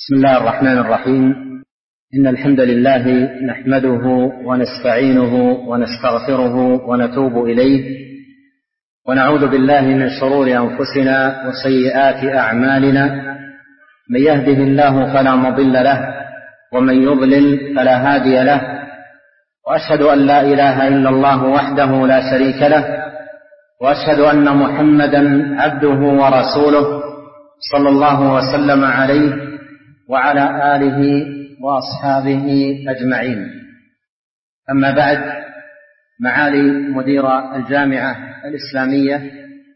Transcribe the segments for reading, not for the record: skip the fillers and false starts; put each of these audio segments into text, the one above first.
بسم الله الرحمن الرحيم. إن الحمد لله نحمده ونستعينه ونستغفره ونتوب إليه، ونعوذ بالله من شرور أنفسنا وسيئات أعمالنا. من يهده الله فلا مضل له، ومن يضلل فلا هادي له، وأشهد أن لا إله إلا الله وحده لا شريك له، وأشهد أن محمدا عبده ورسوله صلى الله وسلم عليه وعلى آله وأصحابه أجمعين. أما بعد، معالي مدير الجامعة الإسلامية،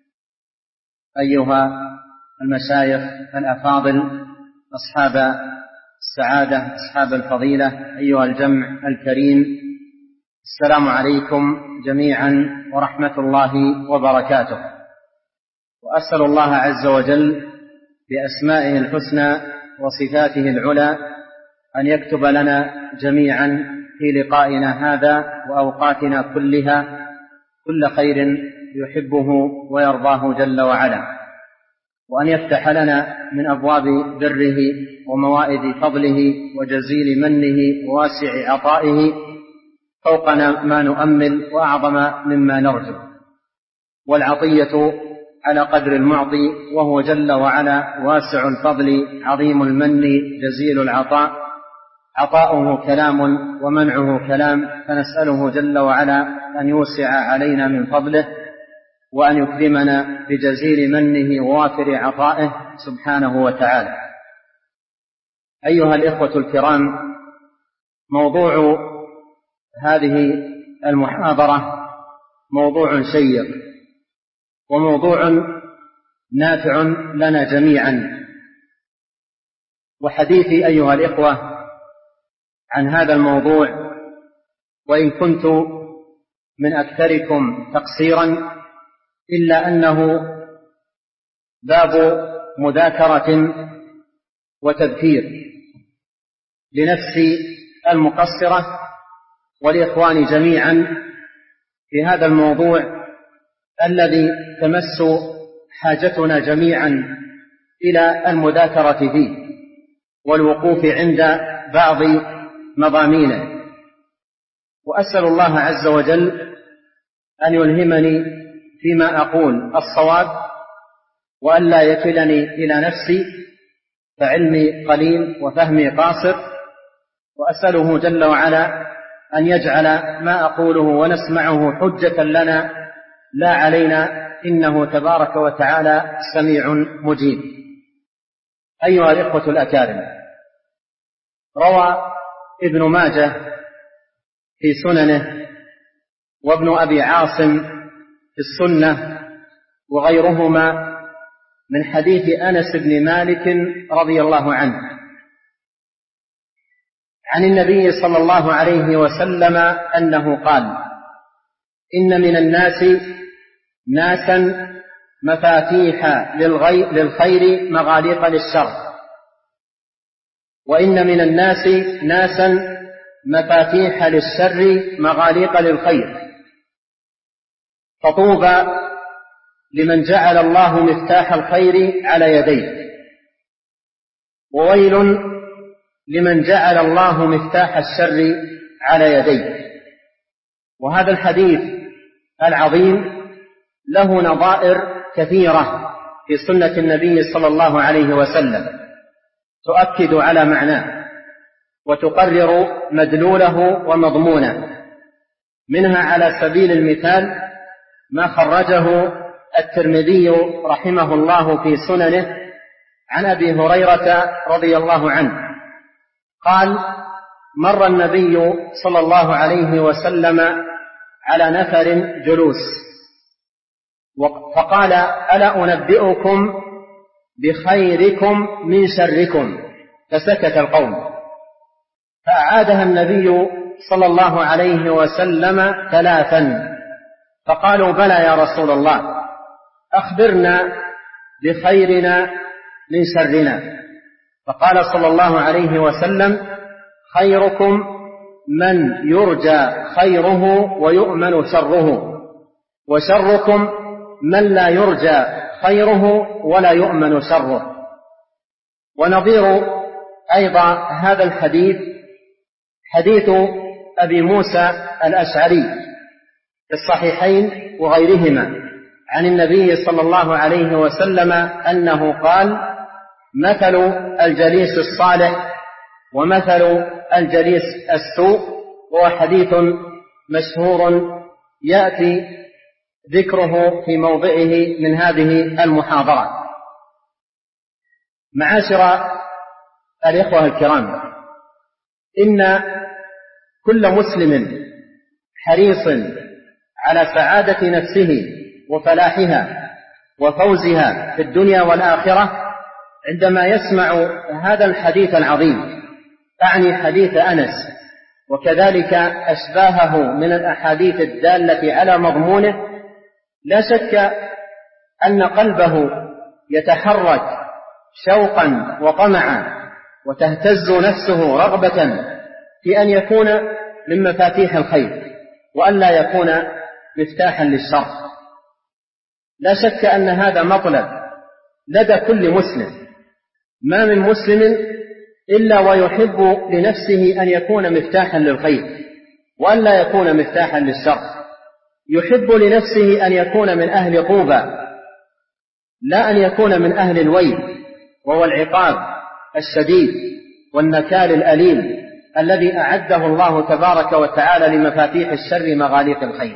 أيها المشايخ الأفاضل، أصحاب السعادة، أصحاب الفضيلة، أيها الجمع الكريم، السلام عليكم جميعا ورحمة الله وبركاته. وأسأل الله عز وجل بأسمائه الحسنى وصفاته العلى أن يكتب لنا جميعا في لقائنا هذا وأوقاتنا كلها كل خير يحبه ويرضاه جل وعلا، وأن يفتح لنا من أبواب بره وموائد فضله وجزيل منه وواسع عطائه فوق ما نؤمل وأعظم مما نرجو. والعطية على قدر المعطي، وهو جل وعلا واسع الفضل عظيم المن جزيل العطاء، عطاؤه كلام ومنعه كلام، فنسأله جل وعلا أن يوسع علينا من فضله، وأن يكرمنا بجزيل منه ووافر عطائه سبحانه وتعالى. أيها الإخوة الكرام، موضوع هذه المحاضرة موضوع شيق وموضوع نافع لنا جميعا. وحديثي أيها الإخوة عن هذا الموضوع، وإن كنت من أكثركم تقصيرا، إلا أنه باب مذاكرة وتذكير لنفسي المقصرة والإخوان جميعا في هذا الموضوع الذي تمس حاجتنا جميعا إلى المذاكرة فيه والوقوف عند بعض مضامينه. وأسأل الله عز وجل أن يلهمني فيما أقول الصواب، وأن لا يكلني إلى نفسي، فعلمي قليل وفهمي قاصر. وأسأله جل وعلا أن يجعل ما أقوله ونسمعه حجة لنا لا علينا، إنه تبارك وتعالى سميع مجيب. أيها الإخوة الأكارم، روى ابن ماجه في سننه، وابن أبي عاصم في السنة، وغيرهما من حديث أنس بن مالك رضي الله عنه عن النبي صلى الله عليه وسلم أنه قال: إن من الناس ناسا مفاتيح للخير مغاليق للشر، وإن من الناس ناسا مفاتيح للشر مغاليق للخير، فطوبى لمن جعل الله مفتاح الخير على يديه، وويل لمن جعل الله مفتاح الشر على يديه. وهذا الحديث العظيم له نظائر كثيرة في سنة النبي صلى الله عليه وسلم تؤكد على معناه وتقرر مدلوله ومضمونه. منها على سبيل المثال ما خرجه الترمذي رحمه الله في سننه عن أبي هريرة رضي الله عنه قال: مر النبي صلى الله عليه وسلم على نفر جلوس، فقال: ألا أنبئكم بخيركم من شركم؟ فسكت القوم، فأعادها النبي صلى الله عليه وسلم 3، فقالوا: بلى يا رسول الله، أخبرنا بخيرنا من شرنا. فقال صلى الله عليه وسلم: خيركم من يرجى خيره ويؤمن شره، وشركم من لا يرجى خيره ولا يؤمن شره. ونظير أيضا هذا الحديث حديث أبي موسى الأشعري في الصحيحين وغيرهما عن النبي صلى الله عليه وسلم أنه قال: مثل الجليس الصالح ومثل الجليس السوء. وهو حديث مشهور يأتي ذكره في موضعه من هذه المحاضرة. معاشر الإخوة الكرام، إن كل مسلم حريص على سعادة نفسه وفلاحها وفوزها في الدنيا والآخرة عندما يسمع هذا الحديث العظيم، أعني حديث أنس وكذلك أشباهه من الأحاديث الدالة على مضمونه. لا شك أن قلبه يتحرك شوقا وطمعا وتهتز نفسه رغبة في أن يكون من مفاتيح الخير وأن لا يكون مفتاحا للشر. لا شك أن هذا مطلب لدى كل مسلم. ما من مسلم إلا ويحب لنفسه أن يكون مفتاحا للخير وأن لا يكون مفتاحا للشر. يحب لنفسه أن يكون من أهل طوبى لا أن يكون من أهل الويل، وهو العقاب الشديد والنكال الأليم الذي أعده الله تبارك وتعالى لمفاتيح الشر مغاليق الخير.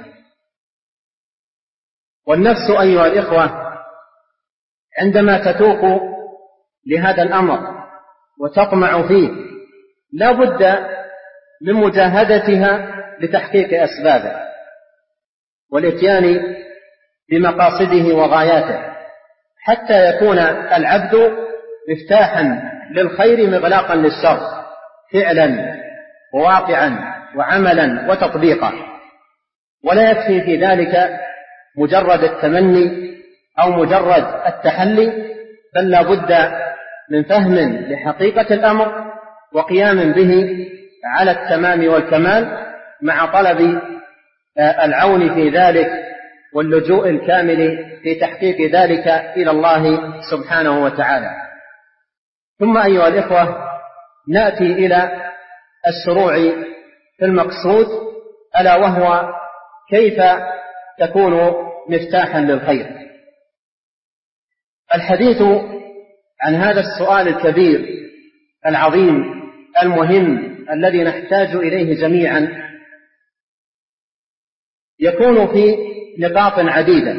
والنفس أيها الإخوة عندما تتوق لهذا الأمر وتطمع فيه لا بد من مجاهدتها لتحقيق أسبابه والإتيان بمقاصده وغاياته حتى يكون العبد مفتاحا للخير مغلاقا للشر فعلا وواقعا وعملا وتطبيقا. ولا يكفي في ذلك مجرد التمني أو مجرد التحلي، بل لا بد من فهم لحقيقة الأمر وقيام به على التمام والكمال مع طلب العون في ذلك واللجوء الكامل في تحقيق ذلك إلى الله سبحانه وتعالى. ثم أيها الإخوة نأتي إلى الشروع في المقصود، ألا وهو كيف تكون مفتاحا للخير. الحديث عن هذا السؤال الكبير العظيم المهم الذي نحتاج إليه جميعا يكون في نقاط عديدة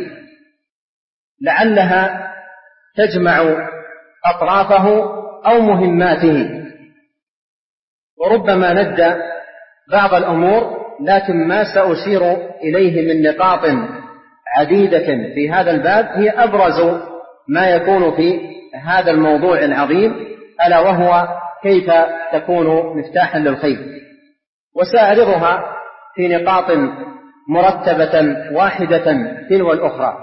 لعلها تجمع أطرافه أو مهماته، وربما ندى بعض الأمور، لكن ما سأشير إليه من نقاط عديدة في هذا الباب هي أبرز ما يكون في هذا الموضوع العظيم، ألا وهو كيف تكون مفتاحا للخير. وسأعرضها في نقاط مرتبة واحدة تلو الأخرى.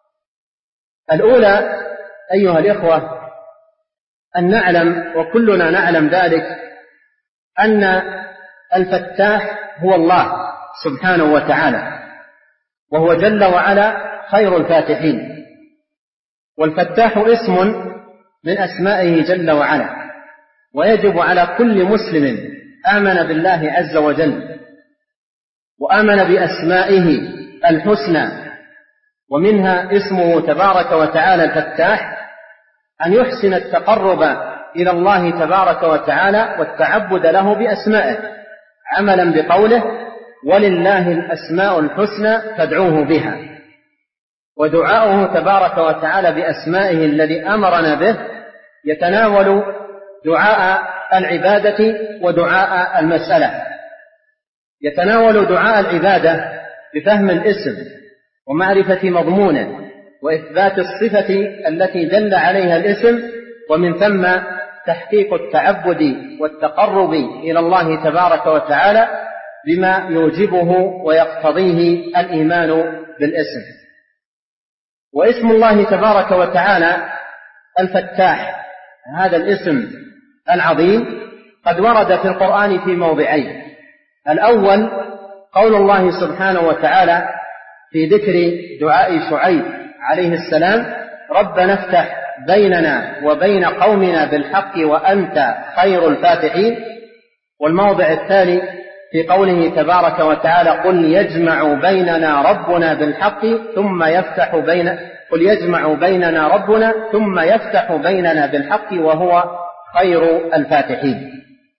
الأولى أيها الإخوة أن نعلم، وكلنا نعلم ذلك، أن الفتاح هو الله سبحانه وتعالى، وهو جل وعلا خير الفاتحين. والفتاح اسم من أسمائه جل وعلا، ويجب على كل مسلم آمن بالله عز وجل وآمن بأسمائه الحسنى ومنها اسمه تبارك وتعالى الفتاح أن يحسن التقرب إلى الله تبارك وتعالى والتعبد له بأسمائه عملا بقوله: ولله الأسماء الحسنى فادعوه بها. ودعاؤه تبارك وتعالى بأسمائه الذي أمرنا به يتناول دعاء العبادة ودعاء المسألة. يتناول دعاء العبادة بفهم الاسم ومعرفة مضمونه وإثبات الصفة التي دل عليها الاسم، ومن ثم تحقيق التعبد والتقرب إلى الله تبارك وتعالى بما يوجبه ويقتضيه الإيمان بالاسم. واسم الله تبارك وتعالى الفتاح، هذا الاسم العظيم، قد ورد في القرآن في موضعين. الأول قول الله سبحانه وتعالى في ذكر دعاء شعيب عليه السلام: ربنا افتح بيننا وبين قومنا بالحق وأنت خير الفاتحين. والموضع الثاني في قوله تبارك وتعالى قل يجمع بيننا ربنا بالحق ثم يفتح قل يجمع بيننا ربنا ثم يفتح بيننا بالحق وهو خير الفاتحين.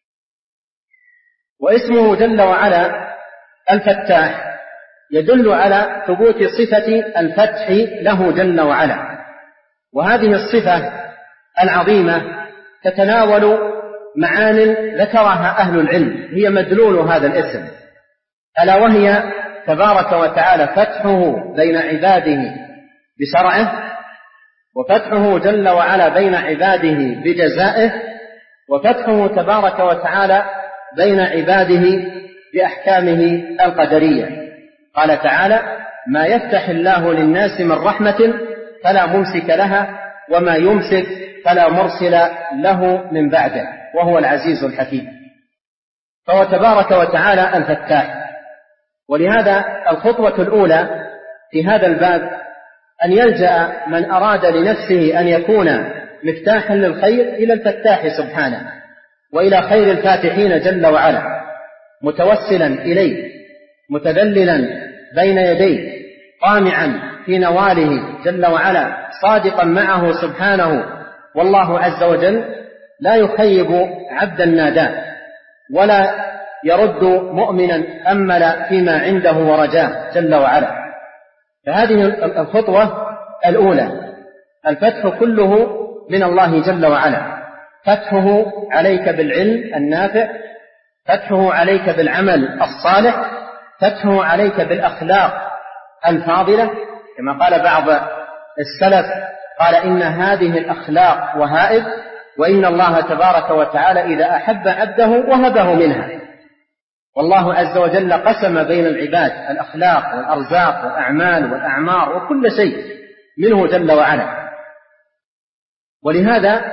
واسمه جل وعلا الفتاح يدل على ثبوت صفة الفتح له جل وعلا، وهذه الصفة العظيمة تتناول معان ذكرها أهل العلم هي مدلول هذا الاسم، ألا وهي تبارك وتعالى فتحه بين عباده بشرعه، وفتحه جل وعلا بين عباده بجزائه، وفتحه تبارك وتعالى بين عباده بأحكامه القدرية. قال تعالى ما يفتح الله للناس من رحمة فلا ممسك لها وما يمسك فلا مرسل له من بعده وهو العزيز الحكيم. فهو تبارك وتعالى الفتاح. ولهذا الخطوة الأولى في هذا الباب أن يلجأ من أراد لنفسه أن يكون مفتاحا للخير إلى الفتاح سبحانه وإلى خير الفاتحين جل وعلا، متوسلا إليه متذللا بين يديه طامعا في نواله جل وعلا صادقا معه سبحانه. والله عز وجل لا يخيب عبدا ناداه ولا يرد مؤمنا أمل فيما عنده ورجاه جل وعلا. فهذه الخطوة الأولى الفتح كله من الله جل وعلا، فتحه عليك بالعلم النافع، فتحه عليك بالعمل الصالح، فتحه عليك بالأخلاق الفاضلة، كما قال بعض السلف قال إن هذه الأخلاق وهائب، وإن الله تبارك وتعالى إذا أحب عبده وهبه منها. والله عز وجل قسم بين العباد الأخلاق والأرزاق والأعمال والأعمار وكل شيء منه جل وعلا. ولهذا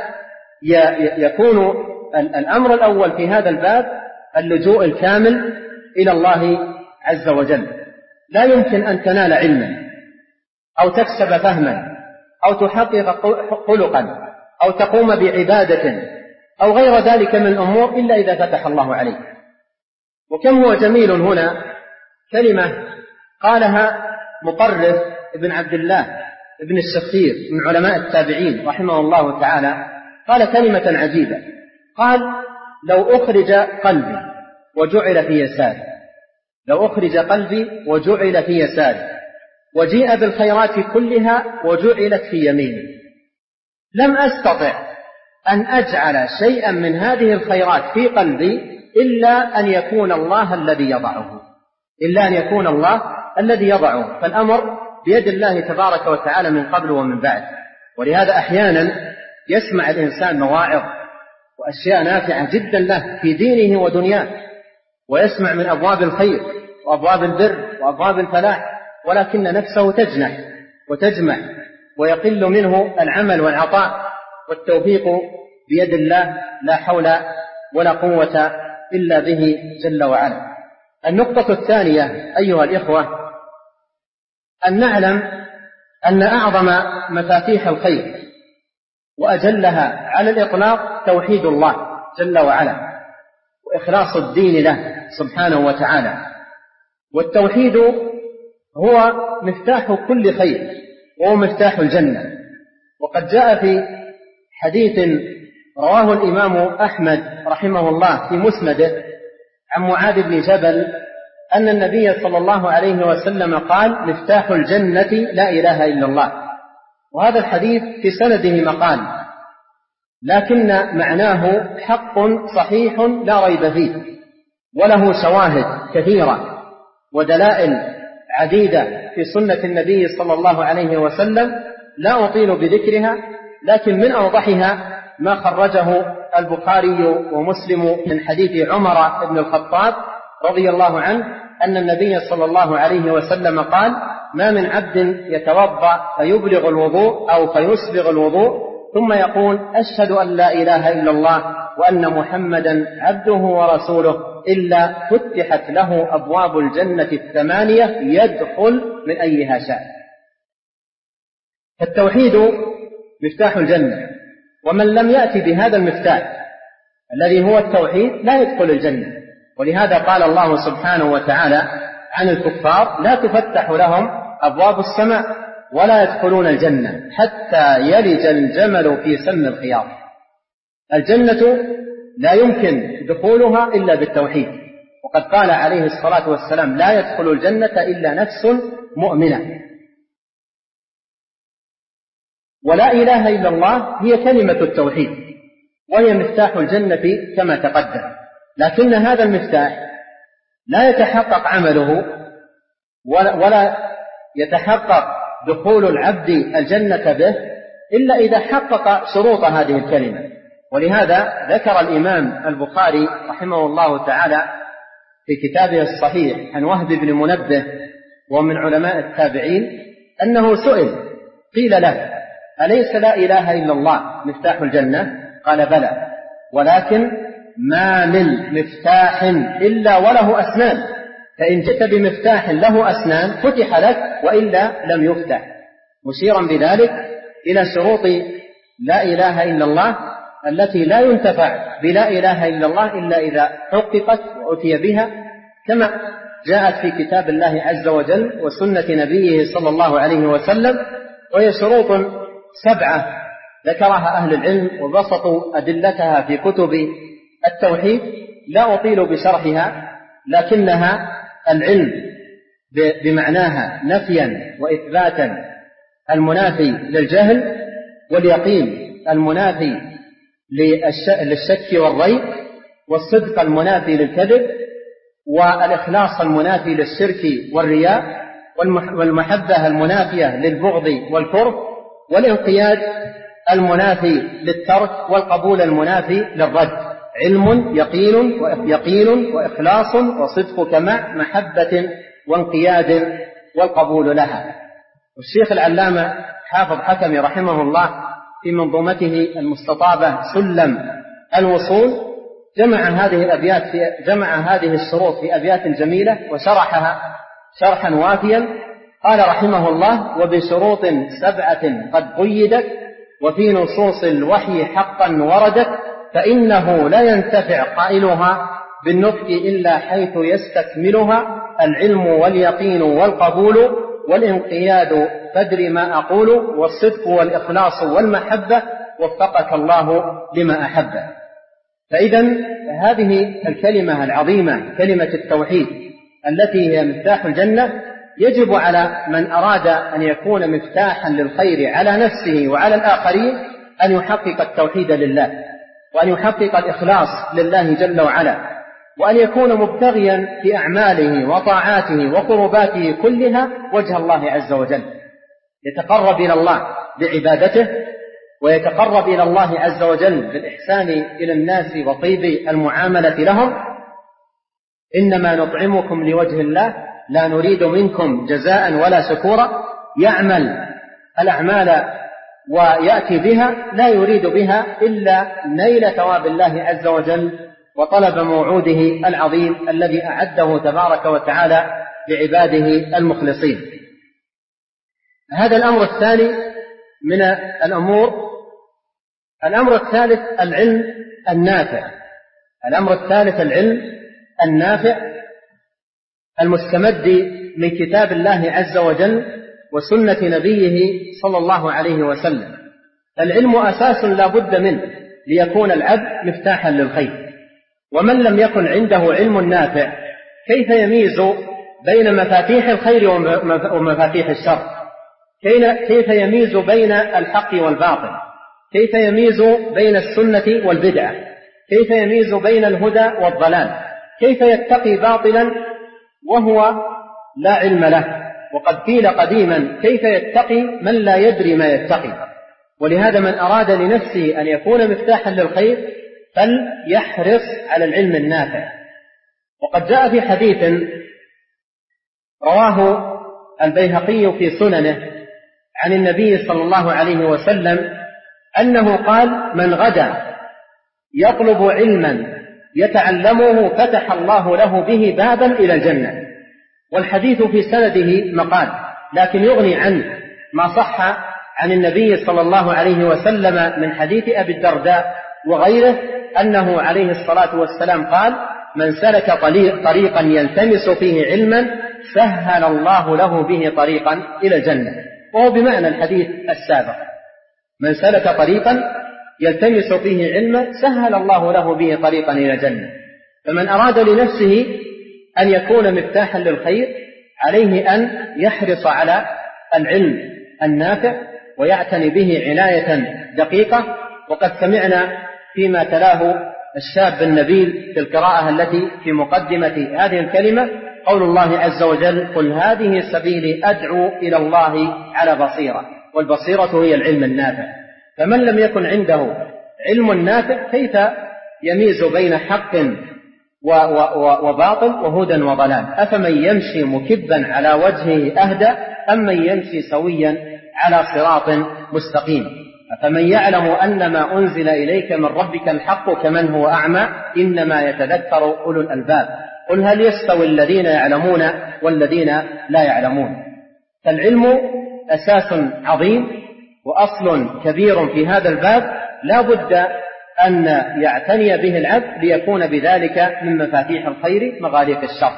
يكون الأمر الأول في هذا الباب اللجوء الكامل إلى الله عز وجل. لا يمكن أن تنال علما أو تكسب فهما أو تحقق خلقا أو تقوم بعبادة أو غير ذلك من الأمور إلا إذا فتح الله عليك. وكم هو جميل هنا كلمة قالها مطرف ابن عبد الله ابن الشخير من علماء التابعين رحمه الله تعالى، قال كلمة عجيبة، قال لو أخرج قلبي وجعل في يساري، لو أخرج قلبي وجعل في يساري وجيء بالخيرات كلها وجعلت في يميني لم أستطع أن أجعل شيئا من هذه الخيرات في قلبي إلا أن يكون الله الذي يضعه، إلا أن يكون الله الذي يضعه. فالأمر بيد الله تبارك وتعالى من قبل ومن بعد. ولهذا أحيانا يسمع الإنسان مواعظ وأشياء نافعة جدا له في دينه ودنياه، ويسمع من أبواب الخير وأبواب البر وأبواب الفلاح، ولكن نفسه تجنح وتجمع ويقل منه العمل والعطاء، والتوفيق بيد الله لا حول ولا قوة إلا به جل وعلا. النقطة الثانية أيها الإخوة أن نعلم أن أعظم مفاتيح الخير وأجلها على الإطلاق توحيد الله جل وعلا وإخلاص الدين له سبحانه وتعالى. والتوحيد هو مفتاح كل خير وهو مفتاح الجنة. وقد جاء في حديث رواه الإمام أحمد رحمه الله في مسنده عن معاذ بن جبل أن النبي صلى الله عليه وسلم قال مفتاح الجنة لا إله إلا الله. وهذا الحديث في سنده مقال، لكن معناه حق صحيح لا ريب فيه، وله شواهد كثيرة ودلائل عديدة في سنة النبي صلى الله عليه وسلم لا أطيل بذكرها، لكن من أوضحها ما خرجه البخاري ومسلم من حديث عمر بن الخطاب رضي الله عنه أن النبي صلى الله عليه وسلم قال ما من عبد يتوضأ فيبلغ الوضوء أو فيسبغ الوضوء ثم يقول أشهد أن لا إله إلا الله وأن محمدا عبده ورسوله إلا فتحت له أبواب الجنة 8 يدخل من أيها شاء. فالتوحيد مفتاح الجنة. ومن لم يأتي بهذا المفتاح الذي هو التوحيد لا يدخل الجنة. ولهذا قال الله سبحانه وتعالى عن الكفار: لا تفتح لهم أبواب السماء ولا يدخلون الجنة حتى يلج الجمل في سم الخياط. الجنة لا يمكن دخولها إلا بالتوحيد. وقد قال عليه الصلاة والسلام: لا يدخل الجنة إلا نفس مؤمنة. ولا إله إلا الله هي كلمة التوحيد، وهي مفتاح الجنة كما تقدم. لكن هذا المفتاح لا يتحقق عمله ولا يتحقق دخول العبد الجنة به إلا إذا حقق شروط هذه الكلمة. ولهذا ذكر الإمام البخاري رحمه الله تعالى في كتابه الصحيح عن وهب بن منبه ومن علماء التابعين أنه سئل، قيل له: أليس لا إله إلا الله مفتاح الجنة؟ قال: بلى، ولكن ما من مفتاح إلا وله أسنان، فإن جئت بمفتاح له أسنان فتح لك، وإلا لم يفتح، مشيرا بذلك إلى شروط لا إله إلا الله التي لا ينتفع بلا إله إلا الله إلا إذا حققت وأتي بها، كما جاءت في كتاب الله عز وجل وسنة نبيه صلى الله عليه وسلم. وهي شروط 7 ذكرها أهل العلم وبسطوا أدلتها في كتب التوحيد، لا أطيل بشرحها، لكنها العلم بمعناها نفيا وإثباتا المنافي للجهل، واليقين المنافي للشك والريب، والصدق المنافي للكذب، والإخلاص المنافي للشرك والرياء، والمحبة المنافية للبغض والكره، والانقياد المنافي للترك، والقبول المنافي للرد. علم يقين وإخلاص وصدق كمع محبة وانقياد والقبول لها. والشيخ العلامة حافظ حكمي رحمه الله في منظومته المستطابة سلم الوصول جمع هذه الشروط في أبيات جميلة وشرحها شرحا وافيا. قال رحمه الله: وبشروط 7 قد قيدت وفي نصوص الوحي حقا وردت، فإنه لا ينتفع قائلها بالنطق إلا حيث يستكملها، العلم واليقين والقبول والانقياد، فادر ما أقول، والصدق والإخلاص والمحبة، وفقك الله لما أحب. فإذا هذه الكلمة العظيمة كلمة التوحيد التي هي مفتاح الجنة، يجب على من أراد أن يكون مفتاحا للخير على نفسه وعلى الآخرين أن يحقق التوحيد لله، وأن يحقق الإخلاص لله جل وعلا، وأن يكون مبتغيا في أعماله وطاعاته وقرباته كلها وجه الله عز وجل، يتقرب إلى الله بعبادته، ويتقرب إلى الله عز وجل بالإحسان إلى الناس وطيب المعاملة لهم. إنما نطعمكم لوجه الله لا نريد منكم جزاء ولا شكورا. يعمل الأعمال ويأتي بها لا يريد بها إلا نيل ثواب الله عز وجل وطلب موعوده العظيم الذي أعده تبارك وتعالى لعباده المخلصين. هذا الأمر الثاني من الأمور. الأمر الثالث العلم النافع. الأمر الثالث العلم النافع المستمد من كتاب الله عز وجل وسنة نبيه صلى الله عليه وسلم. العلم أساس لا بد منه ليكون العبد مفتاحا للخير، ومن لم يكن عنده علم نافع كيف يميز بين مفاتيح الخير ومفاتيح الشر؟ كيف يميز بين الحق والباطل؟ كيف يميز بين السنة والبدعة؟ كيف يميز بين الهدى والضلال؟ كيف يتقي باطلا وهو لا علم له؟ وقد قيل قديما: كيف يتقي من لا يدري ما يتقي؟ ولهذا من أراد لنفسه أن يكون مفتاحا للخير فليحرص على العلم النافع. وقد جاء في حديث رواه البيهقي في سننه عن النبي صلى الله عليه وسلم أنه قال: من غدا يطلب علما يتعلمه فتح الله له به بابا إلى الجنة. والحديث في سنده مقال، لكن يغني عنه ما صح عن النبي صلى الله عليه وسلم من حديث أبي الدرداء وغيره أنه عليه الصلاة والسلام قال: من سلك طريقا يلتمس فيه علما سهل الله له به طريقا إلى الجنة، وهو بمعنى الحديث السابق: من سلك طريقا يلتمس فيه علما سهل الله له به طريقا إلى الجنة. فمن أراد لنفسه أن يكون مفتاحا للخير عليه أن يحرص على العلم النافع ويعتني به عناية دقيقة. وقد سمعنا فيما تلاه الشاب النبيل في القراءة التي في مقدمة هذه الكلمة قول الله عز وجل: قل هذه سبيلي أدعو إلى الله على بصيرة، والبصيرة هي العلم النافع. فمن لم يكن عنده علم نافع كيف يميز بين حق وباطل وهدى وضلال؟ أفمن يمشي مكبا على وجهه أهدى أم من يمشي سويا على صراط مستقيم؟ أفمن يعلم أن ما أنزل إليك من ربك الحق كمن هو أعمى إنما يتذكر أولو الألباب. قل هل يستوي الذين يعلمون والذين لا يعلمون؟ فالعلم أساس عظيم وأصل كبير في هذا الباب لا بد أن يعتني به العبد ليكون بذلك من مفاتيح الخير مغاليق الشر.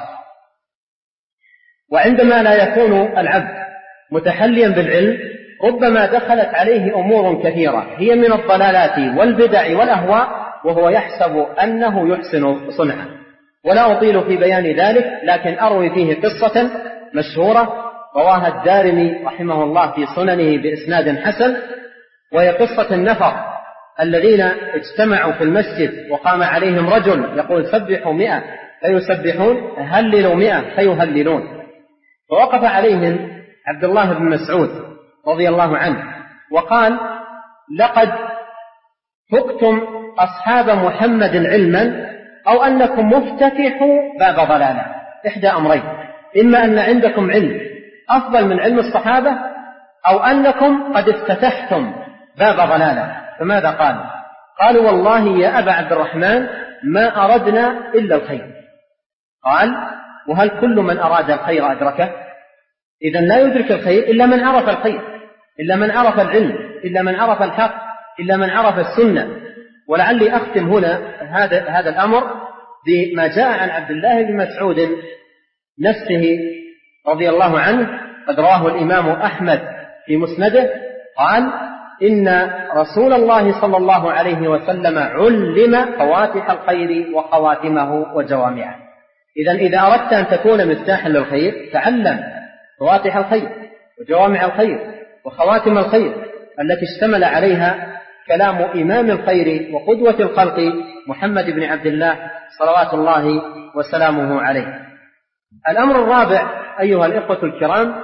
وعندما لا يكون العبد متحليا بالعلم ربما دخلت عليه أمور كثيرة هي من الضلالات والبدع والأهواء وهو يحسب أنه يحسن صنعا. ولا أطيل في بيان ذلك، لكن أروي فيه قصة مشهورة رواها الدارمي رحمه الله في سننه بإسناد حسن، وهي قصة النفر الذين اجتمعوا في المسجد وقام عليهم رجل يقول: سبحوا 100 فيسبحون، هللوا 100 فيهللون. فوقف عليهم عبد الله بن مسعود رضي الله عنه وقال: لقد فقتم أصحاب محمد علما أو أنكم مفتتحوا باب ضلالة. إحدى أمرين: إما أن عندكم علم أفضل من علم الصحابة أو أنكم قد افتتحتم باب ضلالة. فماذا قالوا؟ قالوا: والله يا أبا عبد الرحمن ما أردنا إلا الخير. قال: وهل كل من أراد الخير أدركه؟ إذن لا يدرك الخير إلا من عرف الخير، إلا من عرف العلم، إلا من عرف الحق، إلا من عرف السنة. ولعلي أختم هنا هذا الأمر بما جاء عن عبد الله بن مسعود نفسه رضي الله عنه، قد رواه الإمام أحمد في مسنده، قال: إن رسول الله صلى الله عليه وسلم علم فواتح الخير وخواتمه وجوامعه. إذا أردت أن تكون مفتاحا للخير تعلم فواتح الخير وجوامع الخير وخواتم الخير التي اشتمل عليها كلام إمام الخير وقدوة الخلق محمد بن عبد الله صلوات الله وسلامه عليه. الأمر الرابع أيها الإخوة الكرام: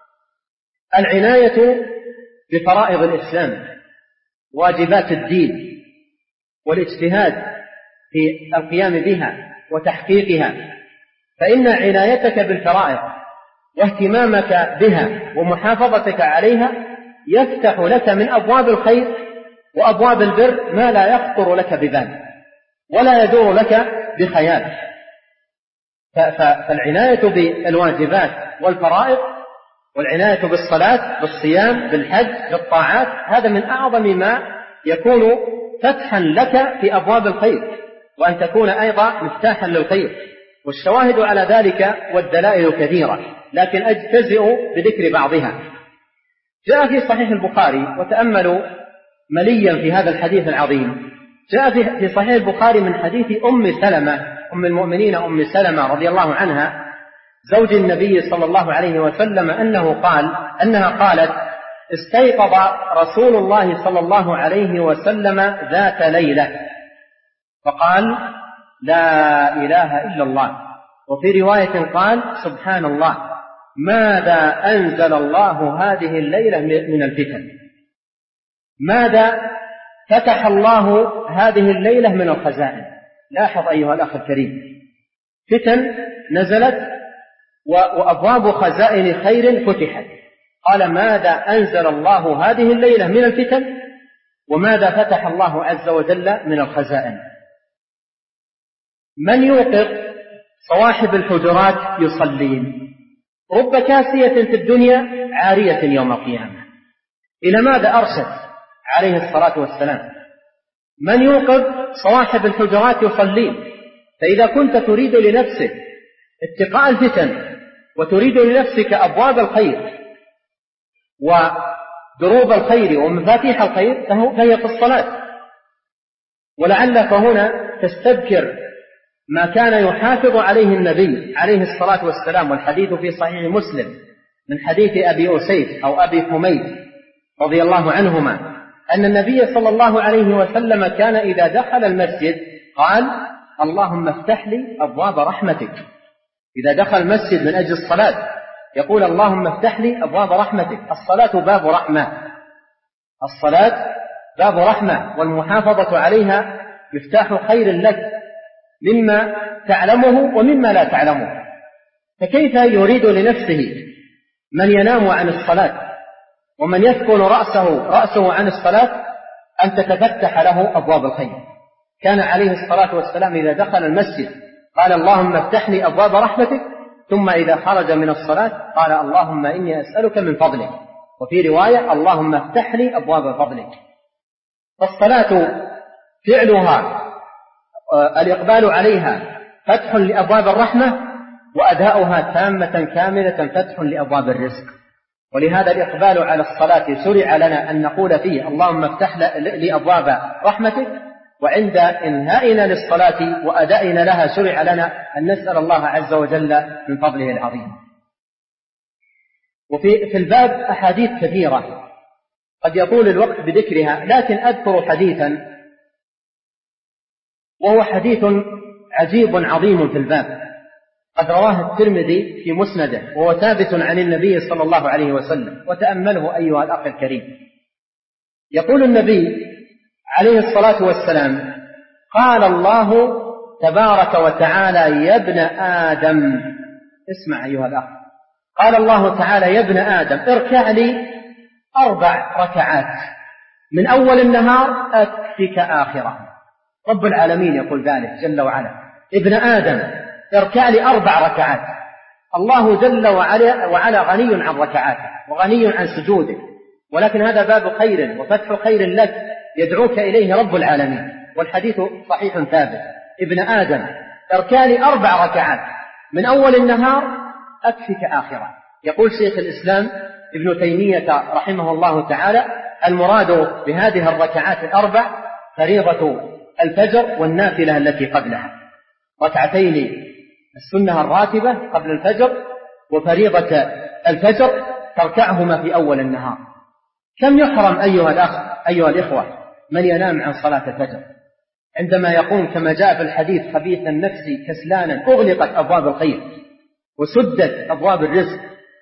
العناية بفرائض الإسلام، واجبات الدين، والاجتهاد في القيام بها وتحقيقها. فإن عنايتك بالفرائض واهتمامك بها ومحافظتك عليها يفتح لك من أبواب الخير وأبواب البر ما لا يخطر لك ببال ولا يدور لك بخيال. فالعناية بالواجبات والفرائض والعناية بالصلاة بالصيام بالحج بالطاعات هذا من أعظم ما يكون فتحا لك في أبواب الخير، وأن تكون أيضا مفتاحا للخير. والشواهد على ذلك والدلائل كثيرة، لكن أجتزئ بذكر بعضها. جاء في صحيح البخاري، وتأملوا مليا في هذا الحديث العظيم، جاء في صحيح البخاري من حديث أم سلمة أم المؤمنين أم سلمة رضي الله عنها زوج النبي صلى الله عليه وسلم أنها قالت: استيقظ رسول الله صلى الله عليه وسلم ذات ليلة فقال: لا إله إلا الله. وفي رواية قال: سبحان الله، ماذا أنزل الله هذه الليلة من الفتن؟ ماذا فتح الله هذه الليلة من الخزائن؟ لاحظ أيها الأخ الكريم، فتن نزلت وأبواب خزائن خير فتحت. قال: ماذا أنزل الله هذه الليلة من الفتن وماذا فتح الله عز وجل من الخزائن؟ من يوقظ صواحب الحجرات يصلين، رب كاسية في الدنيا عارية يوم القيامة. إلى ماذا أرشد عليه الصلاة والسلام؟ من يوقظ صواحب الحجرات يصلين؟ فإذا كنت تريد لنفسك اتقاء الفتن وتريد لنفسك أبواب الخير ودروب الخير ومفاتيح الخير فهي في الصلاة. ولعلك هنا تستذكر ما كان يحافظ عليه النبي عليه الصلاة والسلام، والحديث في صحيح مسلم من حديث أبي أسيد أو أبي حميد رضي الله عنهما أن النبي صلى الله عليه وسلم كان إذا دخل المسجد قال: اللهم افتح لي أبواب رحمتك. إذا دخل المسجد من أجل الصلاة يقول: اللهم افتح لي أبواب رحمتك. الصلاة باب رحمة، الصلاة باب رحمة، والمحافظة عليها مفتاح خير لك مما تعلمه ومما لا تعلمه. فكيف يريد لنفسه من ينام عن الصلاة ومن يثقل رأسه عن الصلاة أن تتفتح له أبواب الخير؟ كان عليه الصلاة والسلام إذا دخل المسجد قال: اللهم افتح لي أبواب رحمتك، ثم إذا خرج من الصلاة قال: اللهم إني أسألك من فضلك، وفي رواية: اللهم افتح لي أبواب فضلك. فالصلاة فعلها الإقبال عليها فتح لأبواب الرحمة، وأداؤها تامة كاملة فتح لأبواب الرزق. ولهذا الإقبال على الصلاة شرع لنا أن نقول فيه: اللهم افتح لي أبواب رحمتك، وعند إنهائنا للصلاة وأدائنا لها شرع لنا أن نسأل الله عز وجل من فضله العظيم. وفي الباب أحاديث كثيرة قد يطول الوقت بذكرها، لكن أذكر حديثا وهو حديث عجيب عظيم في الباب، قد رواه الترمذي في مسنده وهو ثابت عن النبي صلى الله عليه وسلم، وتأمله أيها الأخ الكريم. يقول النبي عليه الصلاة والسلام: قال الله تبارك وتعالى: يا ابن آدم، اسمع أيها الأخ، قال الله تعالى: يا ابن آدم اركع لي 4 ركعات من أول النهار أكفك آخرة. رب العالمين يقول ذلك جل وعلا: ابن آدم اركع لي 4 ركعات. الله جل وعلا غني عن ركعاته وغني عن سجوده، ولكن هذا باب خير وفتح خير لك يدعوك إليه رب العالمين، والحديث صحيح ثابت: ابن آدم اركع لي 4 ركعات من أول النهار أكفك آخرة. يقول شيخ الإسلام ابن تيمية رحمه الله تعالى: المراد بهذه الركعات 4 فريضة الفجر والنافلة التي قبلها، 2 السنة الراتبة قبل الفجر، وفريضة الفجر تركعهما في أول النهار. كم يحرم أيها الإخوة من ينام عن صلاة الفجر عندما يقوم كما جاء في الحديث: خبيث النفس كسلانا أغلقت أبواب الخير وسدت أبواب الرزق،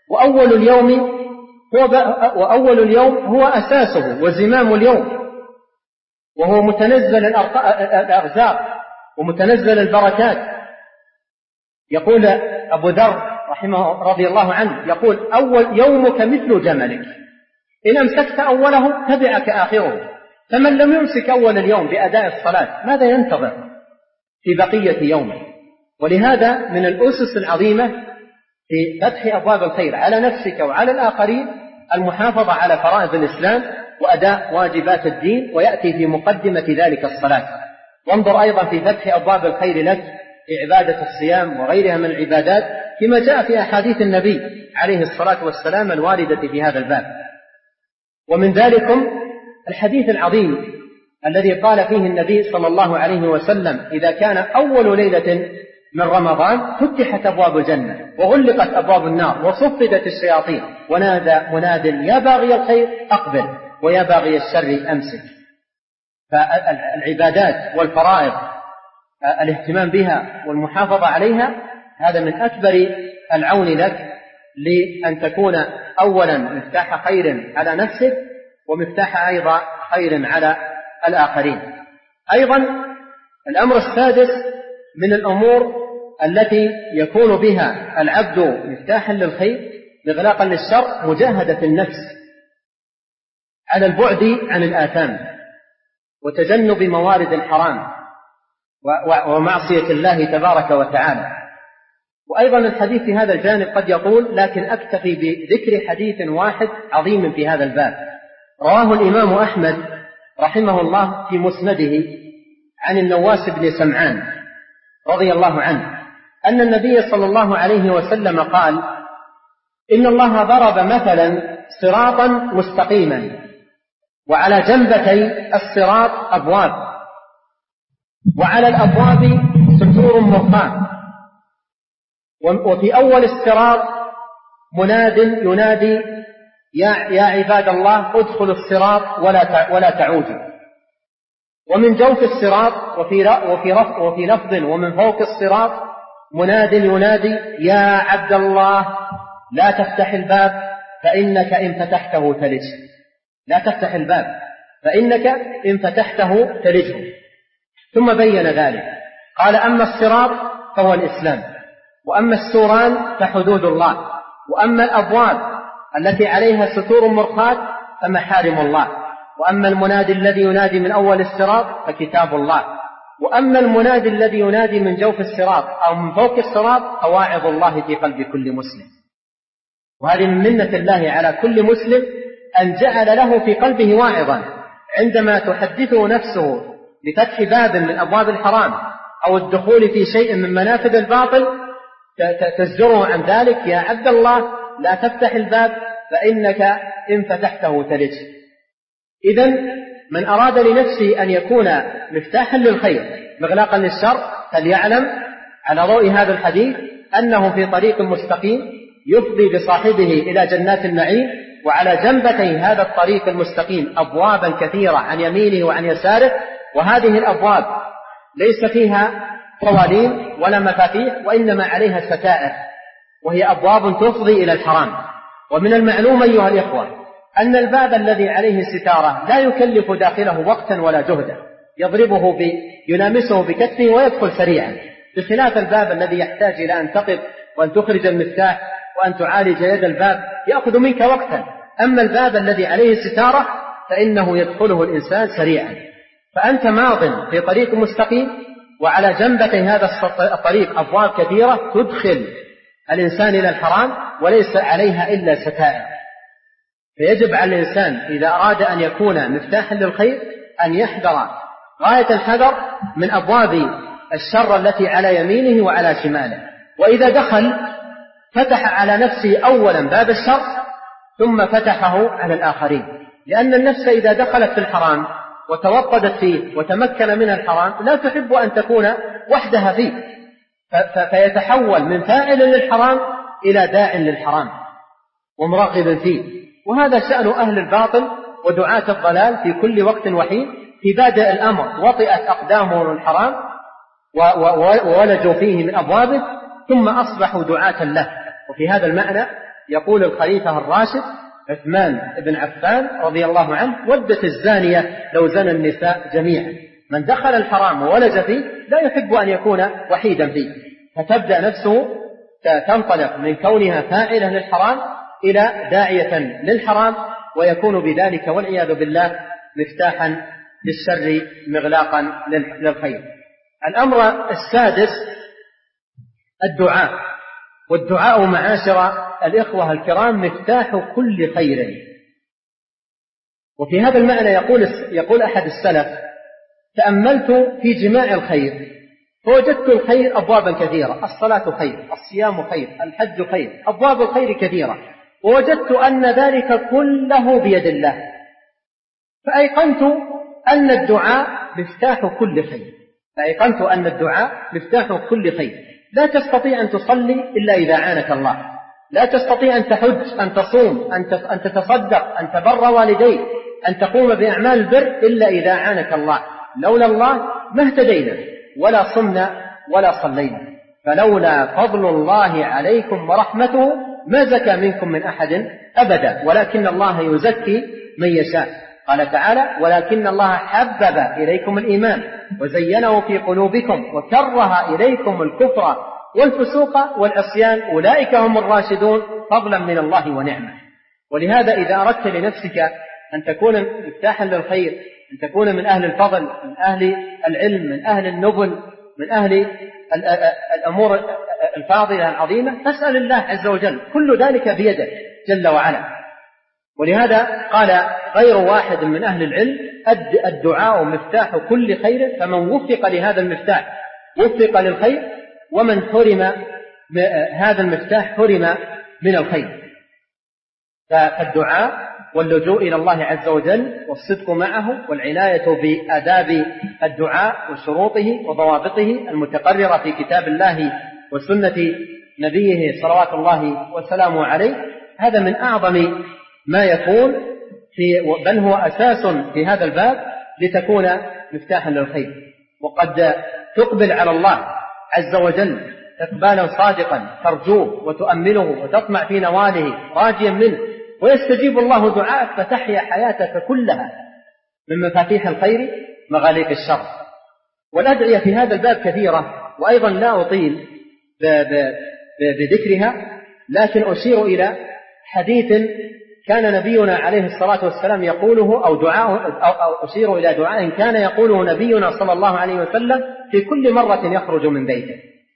وأول اليوم هو أساسه وزمام اليوم، وهو متنزل الأرزاق ومتنزل البركات. يقول أبو ذر رضي الله عنه يقول: أول يومك مثل جملك، إن أمسكت أوله تبعك آخره. فمن لم يمسك أول اليوم بأداء الصلاة ماذا ينتظر في بقية يومه؟ ولهذا من الأسس العظيمة في فتح أبواب الخير على نفسك وعلى الآخرين المحافظة على فرائض الإسلام وأداء واجبات الدين، ويأتي في مقدمة ذلك الصلاة. وانظر أيضا في فتح أبواب الخير لك في عبادة الصيام وغيرها من العبادات، كما جاء في أحاديث النبي عليه الصلاة والسلام الواردة في هذا الباب. ومن ذلكم الحديث العظيم الذي قال فيه النبي صلى الله عليه وسلم: إذا كان أول ليلة من رمضان فتحت أبواب الجنة وغلقت أبواب النار وصفدت الشياطين، ونادى مناد: يا باغي الخير أقبل ويا باغي الشر أمسك. فالعبادات والفرائض الاهتمام بها والمحافظة عليها هذا من أكبر العون لك لأن تكون أولا مفتاح خير على نفسك، ومفتاح أيضا خير على الآخرين. أيضا الأمر السادس من الأمور التي يكون بها العبد مفتاحا للخير مغلاقا للشر مجاهدة النفس على البعد عن الآثام وتجنب موارد الحرام ومعصية الله تبارك وتعالى. وأيضا الحديث في هذا الجانب قد يقول، لكن أكتفي بذكر حديث واحد عظيم في هذا الباب، رواه الإمام أحمد رحمه الله في مسنده عن النواس بن سمعان رضي الله عنه أن النبي صلى الله عليه وسلم قال: إن الله ضرب مثلا صراطا مستقيما، وعلى جنبتي الصراط أبواب، وعلى الأبواب ستور مرخاة، وفي أول الصراط مناد ينادي: يا عباد الله ادخلوا الصراط ولا تعوجوا. ومن جوف الصراط وفي لفظ ومن فوق الصراط مناد ينادي: يا عبد الله لا تفتح الباب فإنك إن فتحته تلجه. لا تفتح الباب فإنك إن فتحته تلجه. ثم بين ذلك قال: أما الصراط فهو الإسلام، وأما السوران فحدود الله، وأما الأبواب التي عليها ستور مرخاة فمحارم الله، وأما المنادي الذي ينادي من أول الصراط فكتاب الله، وأما المنادي الذي ينادي من جوف الصراط أو من فوق الصراط فواعظ الله في قلب كل مسلم. وهذه من منة الله على كل مسلم أن جعل له في قلبه واعظا عندما تحدثه نفسه بفتح باب من أبواب الحرام أو الدخول في شيء من منافذ الباطل تزجره عن ذلك: يا عبد الله لا تفتح الباب فإنك إن فتحته تلج. إذن من أراد لنفسه أن يكون مفتاحا للخير مغلاقا للشر فليعلم على ضوء هذا الحديث أنه في طريق مستقيم يفضي بصاحبه إلى جنات النعيم، وعلى جنبتي هذا الطريق المستقيم أبوابا كثيرة عن يمينه وعن يساره، وهذه الأبواب ليس فيها قوالين ولا مفاتيح، وإنما عليها ستائر، وهي أبواب تفضي إلى الحرام. ومن المعلوم أيها الإخوة أن الباب الذي عليه ستارة لا يكلف داخله وقتا ولا جهدا، يلامسه بكتفه ويدخل سريعا، بخلاف الباب الذي يحتاج إلى أن تقف وأن تخرج المفتاح وأن تعالج يد الباب يأخذ منك وقتا. أما الباب الذي عليه ستارة فإنه يدخله الإنسان سريعا. فأنت ماض في طريق مستقيم، وعلى جنبتي هذا الطريق أبواب كثيرة تدخل الإنسان إلى الحرام وليس عليها إلا ستائر. فيجب على الإنسان إذا أراد أن يكون مفتاحا للخير أن يحذر غاية الحذر من أبواب الشر التي على يمينه وعلى شماله. وإذا دخل فتح على نفسه أولا باب الشر ثم فتحه على الآخرين، لأن النفس إذا دخلت في الحرام وتوطدت فيه وتمكن من الحرام لا تحب أن تكون وحدها فيه، فيتحول من فاعل للحرام إلى داع للحرام ومراقب فيه. وهذا شأن أهل الباطل ودعاة الضلال في كل وقت وحين. في بادئ الأمر وطئت أقدامهم الحرام وولجوا فيه من أبوابه، ثم أصبحوا دعاة له. وفي هذا المعنى يقول الخليفة الراشد عثمان بن عفان رضي الله عنه: ودت الزانية لو زنى النساء جميعا. من دخل الحرام وولج فيه لا يحب أن يكون وحيدا فيه، فتبدأ نفسه تنطلق من كونها فاعلة للحرام إلى داعية للحرام، ويكون بذلك والعياذ بالله مفتاحا للشر مغلاقا للخير. الأمر السادس الدعاء. والدعاء معاشر الإخوة الكرام مفتاح كل خير. وفي هذا المعنى يقول أحد السلف: تأملت في جماع الخير فوجدت الخير أبوابا كثيرة، الصلاة خير، الصيام خير، الحج خير، أبواب الخير كثيرة، ووجدت أن ذلك كله بيد الله، فأيقنت أن الدعاء مفتاح كل خير. كل خير. لا تستطيع أن تصلي إلا إذا عانك الله، لا تستطيع أن تحج، أن تصوم، أن تتصدق، أن تبر والديك، أن تقوم بأعمال البر إلا إذا عانك الله. لولا الله ما اهتدينا ولا صمنا ولا صلينا. فلولا فضل الله عليكم ورحمته ما زكى منكم من أحد أبدا، ولكن الله يزكي من يشاء. قال تعالى: ولكن الله حبب إليكم الإيمان وزينه في قلوبكم وكره إليكم الكفر والفسوق والعصيان أولئك هم الراشدون فضلا من الله ونعمة. ولهذا إذا أردت لنفسك أن تكون مفتاحا للخير، أن تكون من أهل الفضل، من أهل العلم، من أهل النبل، من أهل الأمور الفاضلة العظيمة، فاسأل الله عز وجل، كل ذلك بيده جل وعلا. ولهذا قال غير واحد من أهل العلم: الدعاء مفتاح كل خير، فمن وفق لهذا المفتاح وفق للخير، ومن حرم هذا المفتاح حرم من الخير. فالدعاء واللجوء إلى الله عز وجل والصدق معه والعناية بآداب الدعاء وشروطه وضوابطه المتقررة في كتاب الله وسنة نبيه صلوات الله وسلامه عليه، هذا من أعظم ما يكون بل هو أساس في هذا الباب لتكون مفتاحا للخير. وقد تقبل على الله عز وجل إقبالا صادقا ترجوه وتؤمله وتطمع في نواله راجيا منه، ويستجيب الله دعاءك فتحيا حياتك كلها من مفاتيح الخير مغاليق الشر. والأدعية في هذا الباب كثيرة، وأيضا لا أطيل بذكرها، لكن أشير إلى حديث كان نبينا عليه الصلاة والسلام يقوله أو أشير إلى دعاء كان يقوله نبينا صلى الله عليه وسلم في كل مرة يخرج من بيته.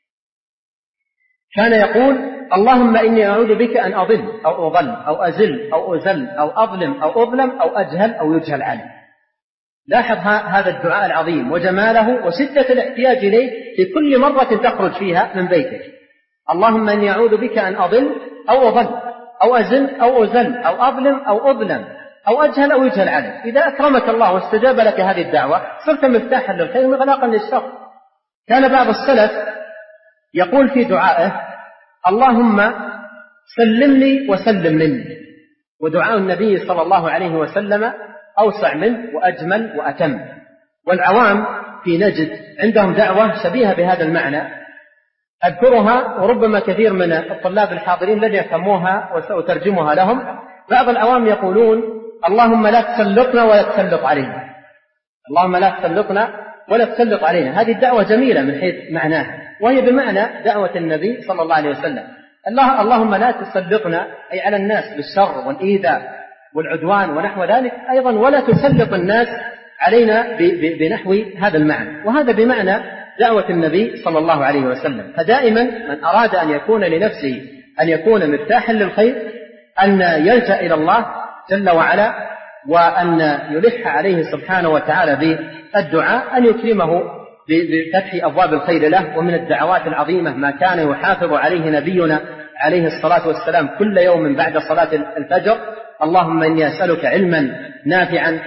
كان يقول: اللهم إني أعوذ بك أن أضل أو أضل أو أزل أو أزل أو أظلم أو أظلم أو أجهل أو يجهل علي. لاحظ هذا الدعاء العظيم وجماله وشدة الاحتياج إليه في كل مرة تخرج فيها من بيتك. اللهم إني أعوذ بك أن أضل أو أضل أو أزل أو أزل أو أظلم أو أظلم أو أجهل أو يجهل علي. إذا أكرمك الله واستجاب لك هذه الدعوة صرت مفتاحا للخير مغلاقا للشر. كان بعض السلف يقول في دعائه: اللهم سلمني وسلم مني. ودعاء النبي صلى الله عليه وسلم أوسع منه وأجمل وأتم. والعوام في نجد عندهم دعوة شبيهة بهذا المعنى أذكرها، وربما كثير من الطلاب الحاضرين لن يفهموها وسأترجمها لهم. بعض العوام يقولون: اللهم لا تسلطنا ولا تسلط علينا. اللهم لا تسلطنا ولا تسلط علينا. هذه الدعوة جميلة من حيث معناها، وهي بمعنى دعوة النبي صلى الله عليه وسلم. اللهم لا تسلطنا أي على الناس بالشر والإيذاء والعدوان ونحو ذلك، أيضا ولا تسلط الناس علينا بنحو هذا المعنى. وهذا بمعنى دعوة النبي صلى الله عليه وسلم. فدائما من أراد أن يكون لنفسه أن يكون مفتاحا للخير أن يلجأ إلى الله جل وعلا، وأن يلح عليه سبحانه وتعالى بالدعاء أن يكرمه بفتح أبواب الخير له. ومن الدعوات العظيمة ما كان يحافظ عليه نبينا عليه الصلاة والسلام كل يوم بعد صلاة الفجر: اللهم إني أسألك علما نافعا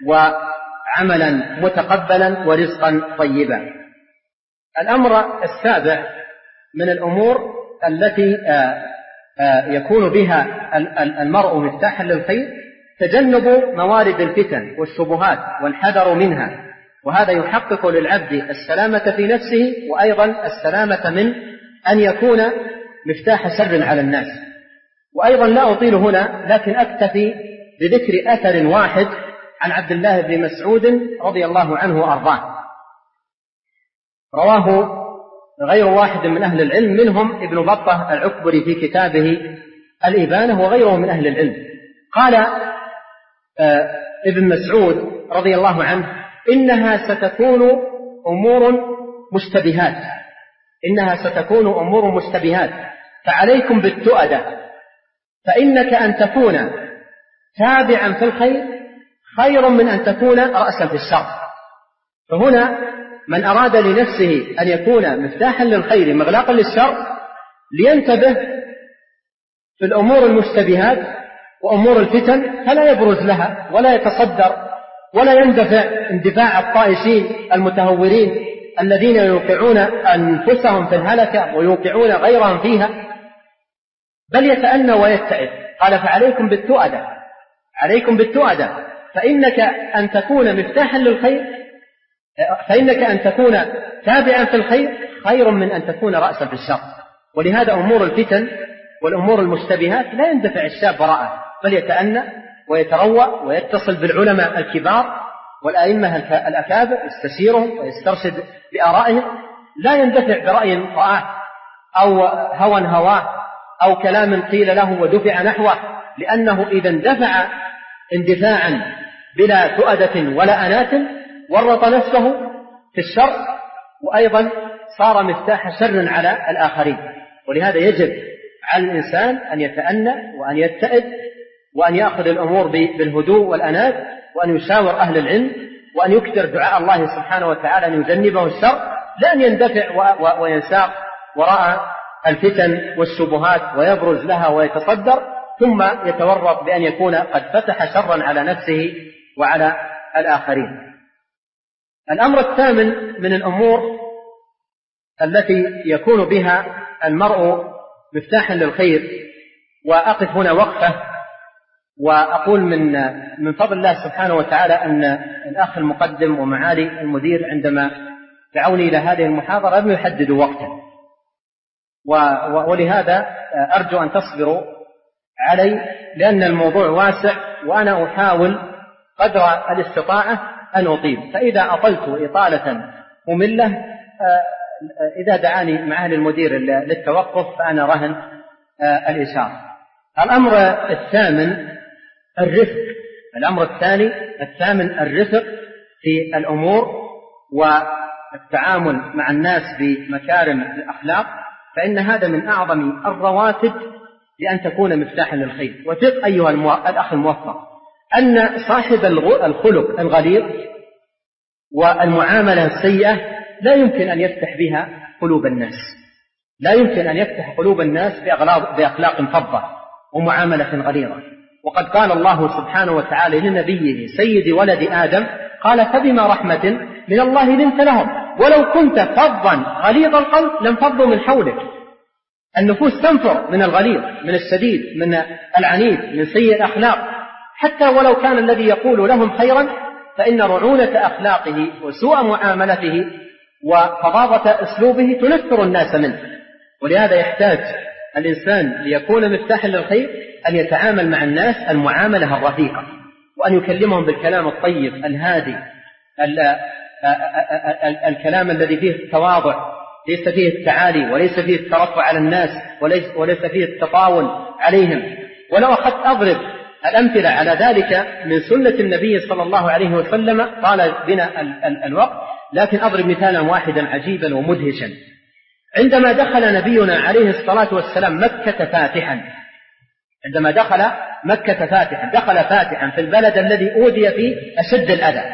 وعملا متقبلا ورزقا طيبا. الأمر السابع من الأمور التي يكون بها المرء مفتاحا للخير تجنب موارد الفتن والشبهات والحذر منها، وهذا يحقق للعبد السلامة في نفسه وأيضا السلامة من أن يكون مفتاح شر على الناس. وأيضا لا أطيل هنا، لكن أكتفي بذكر أثر واحد عن عبد الله بن مسعود رضي الله عنه وأرضاه، رواه غير واحد من أهل العلم، منهم ابن بطة العكبري في كتابه الإبانة وغيره من أهل العلم. قال ابن مسعود رضي الله عنه: إنها ستكون أمور مشتبهات فعليكم بالتؤدة، فإنك أن تكون تابعا في الخير خير من أن تكون رأسا في الشر. فهنا من أراد لنفسه أن يكون مفتاحا للخير مغلاقا للشر لينتبه في الأمور المشتبهات وأمور الفتن، فلا يبرز لها ولا يتصدر ولا يندفع اندفاع الطائشين المتهورين الذين يوقعون أنفسهم في الهلكة ويوقعون غيرهم فيها، بل يتأنى ويتعب. قال: فعليكم بالتؤدة فإنك أن تكون مفتاحا للخير، فإنك أن تكون تابعا في الخير خير من أن تكون رأسا في الشر. ولهذا أمور الفتن والأمور المشتبهات لا يندفع الشاب وراءها، بل يتأنى ويتروى ويتصل بالعلماء الكبار والأئمة الأكابر يستشيرهم ويسترشد بآرائهم، لا يندفع برأي رآه أو هوى هواه أو كلام قيل له ودفع نحوه، لأنه إذا اندفع اندفاعا بلا تؤدة ولا أنات ورط نفسه في الشر، وأيضا صار مفتاح شر على الآخرين. ولهذا يجب على الإنسان أن يتأنى وأن يتئد وأن يأخذ الأمور بالهدوء والأنات، وأن يشاور أهل العلم، وأن يكثر دعاء الله سبحانه وتعالى أن يجنبه الشر، لا أن يندفع وينساق وراء الفتن والشبهات ويبرز لها ويتصدر، ثم يتورط بأن يكون قد فتح شرا على نفسه وعلى الآخرين. الأمر الثامن من الأمور التي يكون بها المرء مفتاحا للخير، وأقف هنا وقفة وأقول من فضل الله سبحانه وتعالى أن الأخ المقدم ومعالي المدير عندما دعوني إلى هذه المحاضرة لم يحددوا وقتا، ولهذا أرجو أن تصبروا علي، لأن الموضوع واسع وأنا أحاول قدر الاستطاعة أن أطيل، فإذا أطلت إطالة مملة إذا دعاني معالي المدير للتوقف فأنا رهن الإشارة. الأمر الثامن الرفق. الأمر الثامن الرفق في الأمور والتعامل مع الناس بمكارم الأخلاق، فإن هذا من أعظم الرواتب لأن تكون مفتاحا للخير. وثق أيها الأخ الموفق أن صاحب الخلق الغليظ والمعاملة السيئة لا يمكن أن يفتح بها قلوب الناس، لا يمكن أن يفتح قلوب الناس بأخلاق فظة ومعاملة غليظة. وقد قال الله سبحانه وتعالى لنبيه سيد ولد آدم قال فبما رحمة من الله لنت لهم ولو كنت فظا غليظ القلب لانفضوا من حولك. النفوس تنفر من الغليظ، من الشديد، من العنيد، من سيء الأخلاق، حتى ولو كان الذي يقول لهم خيرا، فإن رعونة أخلاقه وسوء معاملته وفظاظة أسلوبه تنفر الناس منه. ولهذا يحتاج الإنسان ليكون مفتاحا للخير أن يتعامل مع الناس المعاملة الرفيقة، وأن يكلمهم بالكلام الطيب الهادي، الكلام الذي فيه التواضع، ليس فيه التعالي وليس فيه الترفع على الناس وليس فيه التطاول عليهم. ولو أخذت أضرب الأمثلة على ذلك من سنة النبي صلى الله عليه وسلم طال بنا الوقت، لكن أضرب مثالا واحدا عجيبا ومدهشا. عندما دخل نبينا عليه الصلاة والسلام مكة فاتحا، عندما دخل مكة فاتحا دخل فاتحا في البلد الذي أوذي فيه أشد الأذى.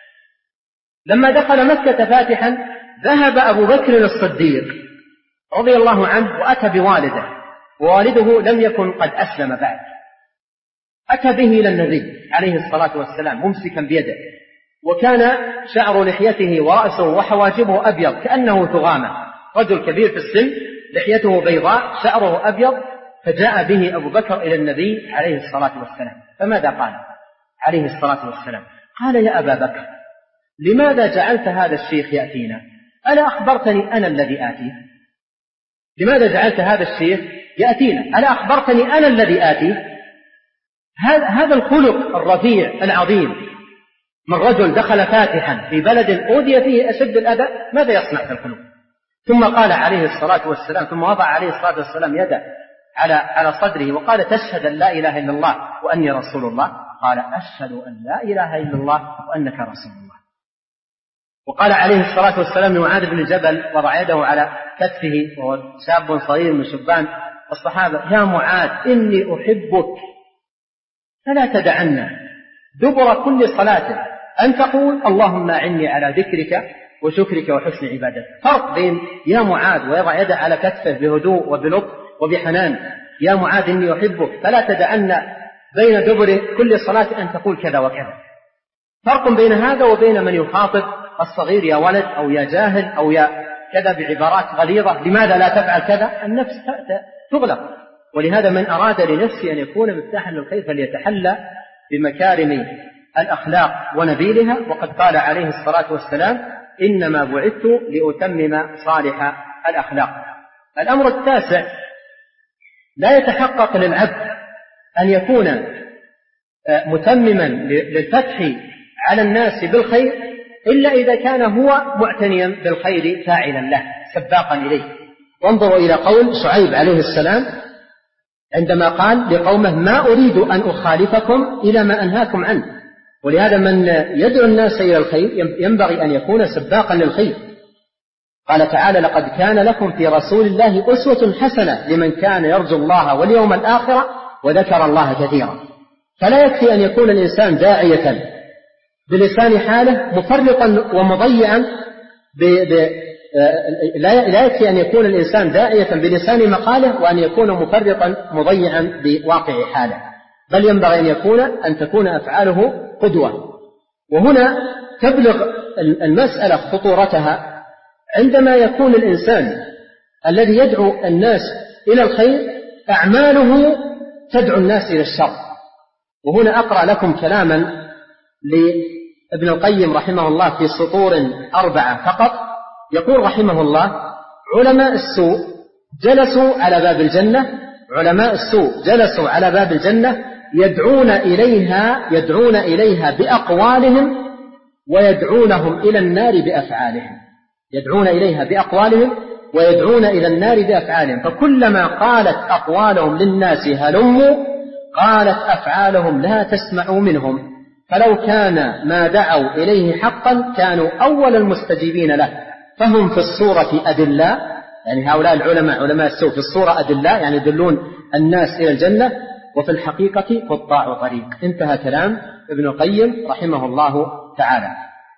لما دخل مكة فاتحا ذهب أبو بكر الصديق رضي الله عنه وأتى بوالده، ووالده لم يكن قد أسلم بعد، أتى به إلى النبي عليه الصلاة والسلام ممسكا بيده، وكان شعر لحيته ورأسه وحواجبه أبيض كأنه ثغامة، رجل كبير في السن لحيته بيضاء شعره أبيض. فجاء به أبو بكر إلى النبي عليه الصلاة والسلام، فماذا قال عليه الصلاة والسلام؟ قال يا أبا بكر لماذا جعلت هذا الشيخ يأتينا؟ ألا أخبرتني أنا الذي آتيه؟ لماذا جعلت هذا الشيخ يأتينا؟ ألا أخبرتني أنا الذي آتيه؟ هذا الخلق الرفيع العظيم من رجل دخل فاتحا في بلد أوذي فيه أشد الأذى، ماذا يصنع في القلوب؟ ثم قال عليه الصلاة والسلام، ثم وضع عليه الصلاة والسلام يده على صدره وقال تشهد أن لا إله إلا الله وأني رسول الله؟ قال أشهد أن لا إله إلا الله وأنك رسول الله. وقال عليه الصلاة والسلام لمعاذ بن جبل وضع يده على كتفه وهو شاب صغير من شبان الصحابة يا معاذ إني أحبك فلا تدعنا دبر كل صلاة أن تقول اللهم أعني على ذكرك وشكرك وحسن عبادتك. فرق بين يا معاذ ويضع يده على كتفه بهدوء وبلطف وبحنان، يا معاذ إني أحبك فلا تدعنا بين دبر كل صلاة أن تقول كذا وكذا. فرق بين هذا وبين من يخاطب الصغير يا ولد أو يا جاهل أو يا كذا بعبارات غليظة، لماذا لا تفعل كذا؟ النفس تغلق. ولهذا من أراد لنفسه أن يكون مفتاحا للخير فليتحلى بمكارم الأخلاق ونبيلها. وقد قال عليه الصلاة والسلام إنما بعثت لأتمم صالح الأخلاق. الأمر التاسع لا يتحقق للعبد أن يكون متمما للفتح على الناس بالخير إلا إذا كان هو معتنيا بالخير فاعلا له سباقا إليه. وانظروا إلى قول شعيب عليه السلام عندما قال لقومه ما أريد أن أخالفكم إلى ما أنهاكم عنه. ولهذا من يدعو الناس إلى الخير ينبغي أن يكون سباقا للخير. قال تعالى لقد كان لكم في رسول الله أسوة حسنة لمن كان يرجو الله واليوم الآخر وذكر الله كثيرا. فلا يكفي أن يكون الإنسان داعية بلسان حاله مفرطا ومضيعا لا يكفي أن يكون الإنسان داعية بلسان مقاله وأن يكون مفرطا مضيعا بواقع حاله، بل ينبغي أن تكون أفعاله قدوة. وهنا تبلغ المسألة خطورتها عندما يكون الإنسان الذي يدعو الناس إلى الخير أعماله تدعو الناس إلى الشر. وهنا أقرأ لكم كلاما لابن القيم رحمه الله في سطور 4 فقط. يقول رحمه الله: علماء السوء جلسوا على باب الجنة يدعون إليها بأقوالهم ويدعونهم إلى النار بأفعالهم، فكلما قالت أقوالهم للناس هلموا قالت أفعالهم لا تسمعوا منهم، فلو كان ما دعوا إليه حقا كانوا أول المستجيبين له، فهم في الصورة أدلاء، يعني هؤلاء العلماء علماء السوء في الصورة أدلاء يعني يدلون الناس إلى الجنة، وفي الحقيقة قطاع طريق. انتهى كلام ابن القيم رحمه الله تعالى.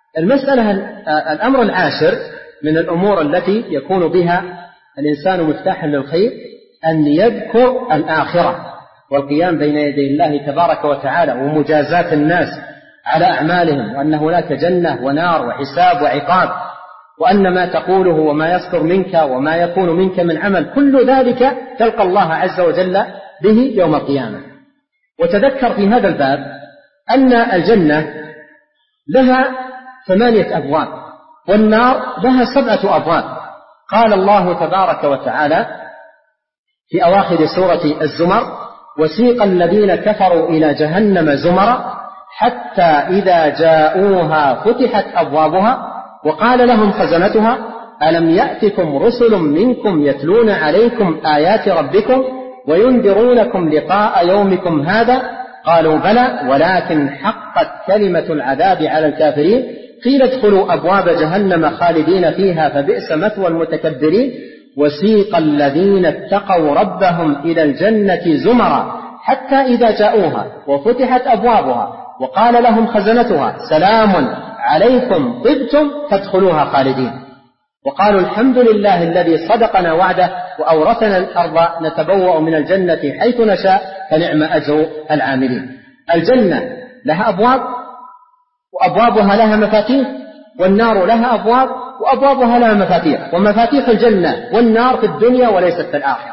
الأمر العاشر من الأمور التي يكون بها الإنسان مفتاحا للخير أن يذكر الآخرة والقيام بين يدي الله تبارك وتعالى ومجازاة الناس على أعمالهم، وأن هناك جنة ونار وحساب وعقاب، وأن ما تقوله وما يصدر منك وما يكون منك من عمل كل ذلك تلقى الله عز وجل به يوم القيامة. وتذكر في هذا الباب أن الجنة لها 8 أبواب والنار لها 7 أبواب. قال الله تبارك وتعالى في أواخر سورة الزمر: وسيق الذين كفروا إلى جهنم زمرا حتى إذا جاءوها فتحت أبوابها وقال لهم خزنتها ألم يأتكم رسل منكم يتلون عليكم آيات ربكم وينذرونكم لقاء يومكم هذا قالوا بلى ولكن حقت كلمة العذاب على الكافرين قيل ادخلوا أبواب جهنم خالدين فيها فبئس مثوى المتكبرين وسيق الذين اتقوا ربهم إلى الجنة زمرا حتى إذا جاءوها وفتحت أبوابها وقال لهم خزنتها سلام عليكم طبتم فادخلوها خالدين وقالوا الحمد لله الذي صدقنا وعده وأورثنا الأرض نتبوأ من الجنة حيث نشاء فنعم أجر العاملين. الجنة لها أبواب وأبوابها لها مفاتيح، والنار لها أبواب وأبوابها لها مفاتيح، ومفاتيح الجنة والنار في الدنيا وليست في الآخرة.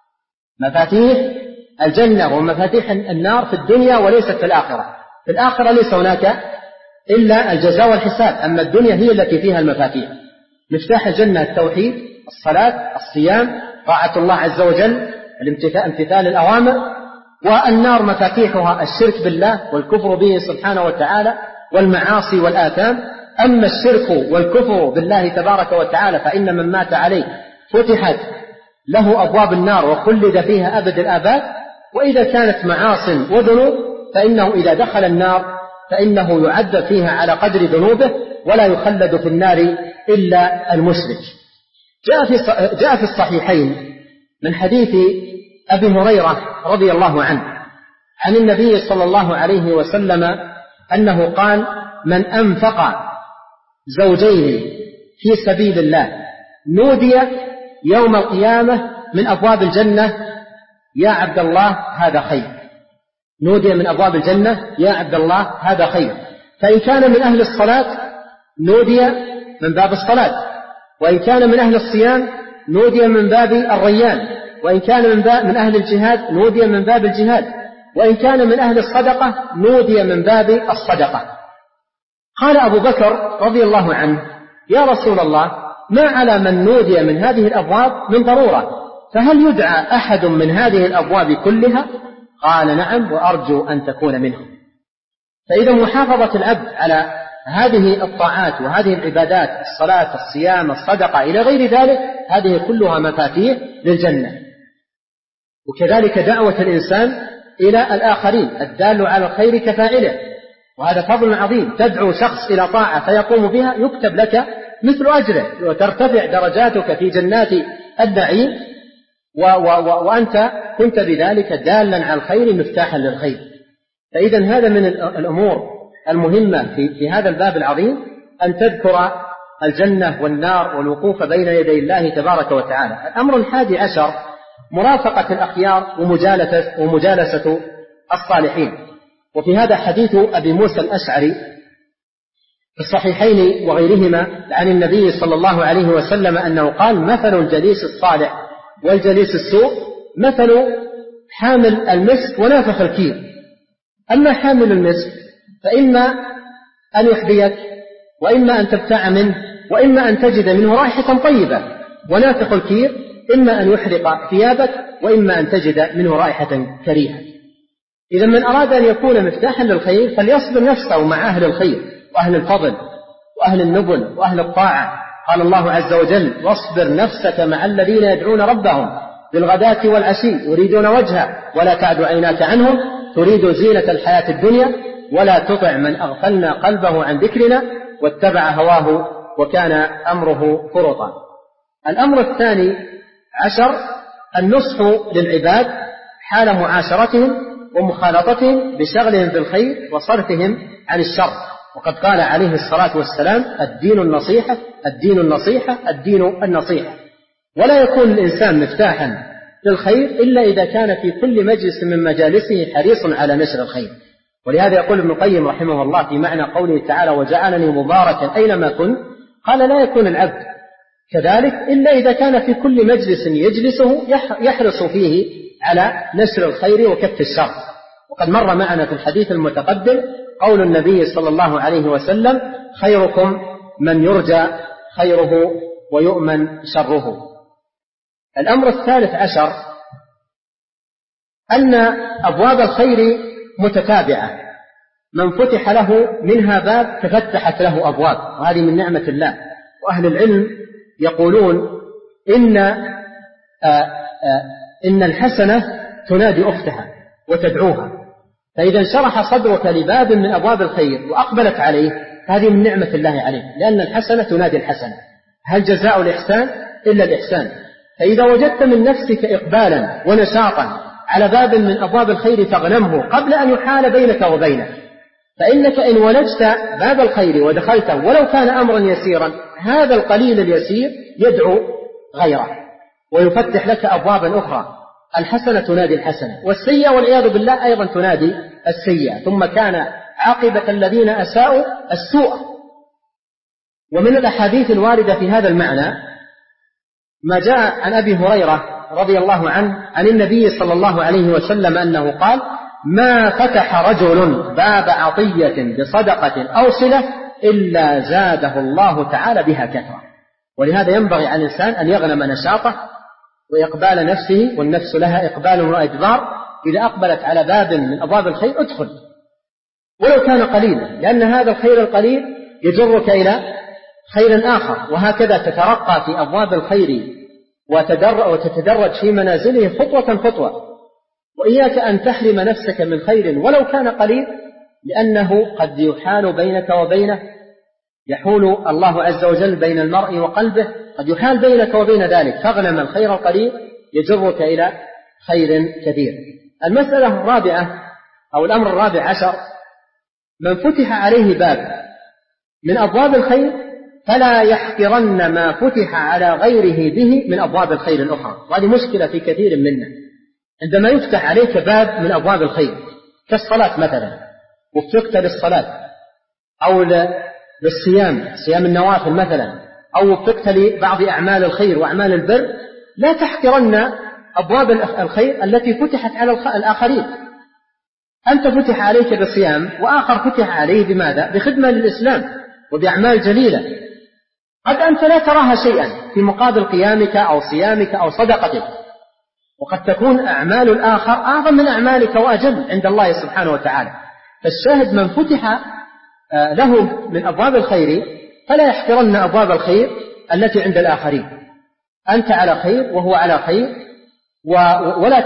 مفاتيح الجنة ومفاتيح النار في الدنيا وليست في الآخرة. في الآخرة ليس هناك إلا الجزاء والحساب، أما الدنيا هي التي فيها المفاتيح. مفتاح الجنة التوحيد، الصلاة، الصيام، طاعة الله عز وجل، امتثال الأوامر. والنار مفاتيحها الشرك بالله والكفر به سبحانه وتعالى والمعاصي والآثام. أما الشرك والكفر بالله تبارك وتعالى فإن من مات عليه فتحت له أبواب النار وخلد فيها أبد الآباد. وإذا كانت معاص وذنوب فإنه إذا دخل النار فإنه يعذب فيها على قدر ذنوبه ولا يخلد في النار إلا المشرك. جاء في الصحيحين من حديث أبي هريرة رضي الله عنه عن النبي صلى الله عليه وسلم أنه قال: من أنفق زوجين في سبيل الله نودي يوم القيامة من أبواب الجنة يا عبد الله هذا خير. نودي من أبواب الجنة يا عبد الله هذا خير. فإن كان من أهل الصلاة نودي من باب الصلاة، وإن كان من أهل الصيام نودي من باب الريان، وإن كان من أهل الجهاد نودي من باب الجهاد، وإن كان من أهل الصدقة نودي من باب الصدقة. قال أبو بكر رضي الله عنه: يا رسول الله ما على من نودي من هذه الأبواب من ضرورة، فهل يدعى أحد من هذه الأبواب كلها؟ قال: نعم وأرجو أن تكون منهم. فإذا محافظة العبد على هذه الطاعات وهذه العبادات، الصلاة، الصيام، الصدقة إلى غير ذلك، هذه كلها مفاتيح للجنة. وكذلك دعوة الإنسان إلى الآخرين، الدال على الخير كفاعله، وهذا فضل عظيم. تدعو شخص إلى طاعة فيقوم بها يكتب لك مثل أجره، وترتفع درجاتك في جنات النعيم، وأنت كنت بذلك دالا على الخير مفتاحا للخير. فإذا هذا من الأمور المهمة في هذا الباب العظيم، أن تذكر الجنة والنار والوقوف بين يدي الله تبارك وتعالى. الأمر 11 مرافقة الأخيار ومجالسة الصالحين. وفي هذا حديث أبي موسى الأشعري في الصحيحين وغيرهما عن النبي صلى الله عليه وسلم أنه قال: مثل الجليس الصالح والجليس السوء مثل حامل المسك ونافخ الكير. أما حامل المسك فإما أن يحذيك، وإما أن تبتاع منه، وإما أن تجد منه رائحة طيبة. ونافخ الكير إما أن يحرق ثيابك، وإما أن تجد منه رائحة كريهة. إذا من أراد أن يكون مفتاحا للخير فليصبر نفسه مع أهل الخير وأهل الفضل وأهل النبل وأهل الطاعة. قال الله عز وجل: واصبر نفسك مع الذين يدعون ربهم بالغداة والعشي يريدون وجهه ولا تعد عيناك عنهم تريد زينة الحياة الدنيا ولا تطع من أغفلنا قلبه عن ذكرنا واتبع هواه وكان أمره فرطا. الأمر 12 النصح للعباد حال معاشرتهم ومخالطتهم بشغلهم بالخير وصرفهم عن الشر. وقد قال عليه الصلاة والسلام: الدين النصيحة، الدين النصيحة، الدين النصيحة. ولا يكون الإنسان مفتاحا للخير إلا إذا كان في كل مجلس من مجالسه حريص على نشر الخير. ولهذا يقول ابن القيم رحمه الله في معنى قوله تعالى: وجعلني مباركا أينما كنت، قال: لا يكون العبد كذلك إلا إذا كان في كل مجلس يجلسه يحرص فيه على نشر الخير وكف الشر. وقد مر معنا في الحديث المتقدم قول النبي صلى الله عليه وسلم: خيركم من يرجى خيره ويؤمن شره. الأمر 13 أن أبواب الخير متتابعة، من فتح له منها باب تفتحت له أبواب، وهذه من نعمة الله. وأهل العلم يقولون إن الحسنة تنادي أختها وتدعوها، فإذا انشرح صدرك لباب من أبواب الخير وأقبلت عليه هذه من نعمة الله عليك، لأن الحسنة تنادي الحسنة. هل جزاء الإحسان إلا الإحسان؟ فإذا وجدت من نفسك إقبالا ونشاطا على باب من أبواب الخير فاغنمه قبل أن يحال بينك وبينه، فإنك إن ولجت باب الخير ودخلته ولو كان أمرا يسيرا، هذا القليل اليسير يدعو غيره ويفتح لك أبوابا أخرى. الحسنة تنادي الحسنة، والسيئة والعياذ بالله أيضا تنادي السيئة، ثم كان عاقبة الذين أساءوا السوء. ومن الأحاديث الواردة في هذا المعنى ما جاء عن أبي هريرة رضي الله عنه عن النبي صلى الله عليه وسلم أنه قال: ما فتح رجل باب عطية بصدقة أو صلة إلا زاده الله تعالى بها كثرة. ولهذا ينبغي على الإنسان أن يغنم نشاطه وإقبال نفسه، والنفس لها إقبال وإدبار. إذا أقبلت على باب من أبواب الخير ادخل ولو كان قليلا، لأن هذا الخير القليل يجرك إلى خير آخر، وهكذا تترقى في أبواب الخير وتتدرج في منازله خطوة خطوة. وإياك أن تحرم نفسك من خير ولو كان قليل، لأنه قد يحال بينك وبينه، يحول الله عز وجل بين المرء وقلبه، قد يحال بينك وبين ذلك، فاغنم الخير القليل يجرك إلى خير كثير. المسألة الرابعة أو الأمر 14 من فتح عليه باب من أبواب الخير فلا يحقرن ما فتح على غيره به من أبواب الخير الأخرى. وهذه مشكلة في كثير منا، عندما يفتح عليك باب من أبواب الخير كالصلاة مثلا، وفقت للصلاة أو للصيام، صيام النوافل مثلا، أو وفقت لبعض أعمال الخير وأعمال البر، لا تحقرن أبواب الخير التي فتحت على الآخرين. أنت فتح عليك بالصيام وآخر فتح عليه بماذا؟ بخدمة للإسلام وبأعمال جليلة، قد أنت لا تراها شيئا في مقابل قيامك أو صيامك أو صدقتك، وقد تكون أعمال الآخر أعظم من أعمالك وأجل عند الله سبحانه وتعالى. فالشاهد من فتح له من أبواب الخير فلا يحقرن أبواب الخير التي عند الآخرين. أنت على خير وهو على خير، ولا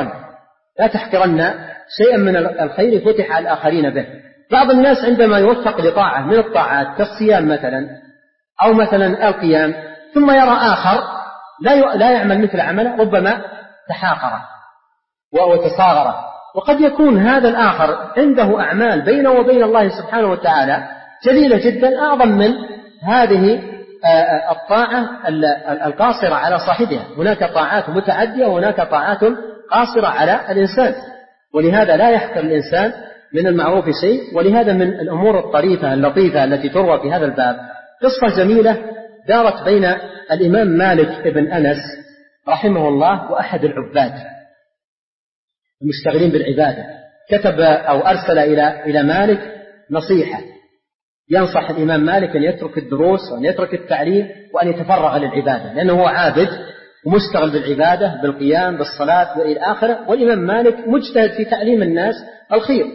تحقرن شيئا من الخير فتح على الآخرين به. بعض الناس عندما يوفق لطاعة من الطاعات كالصيام مثلا أو مثلا القيام، ثم يرى آخر لا يعمل مثل عمله، ربما تحاقره وتصاغره وقد يكون هذا الآخر عنده أعمال بينه وبين الله سبحانه وتعالى جليلة جدا أعظم من هذه الطاعة القاصرة على صاحبها. هناك طاعات متعدية وهناك طاعات قاصرة على الإنسان، ولهذا لا يحقر الإنسان من المعروف شيء. ولهذا من الأمور الطريفة اللطيفة التي تروى في هذا الباب قصة جميلة دارت بين الإمام مالك بن أنس رحمه الله وأحد العباد المشتغلين بالعبادة. كتب أو أرسل إلى مالك نصيحة ينصح الإمام مالك أن يترك الدروس وأن يترك التعليم وأن يتفرغ للعبادة، لأنه هو عابد ومشتغل بالعبادة بالقيام بالصلاة وإلى آخره، والإمام مالك مجتهد في تعليم الناس الخير.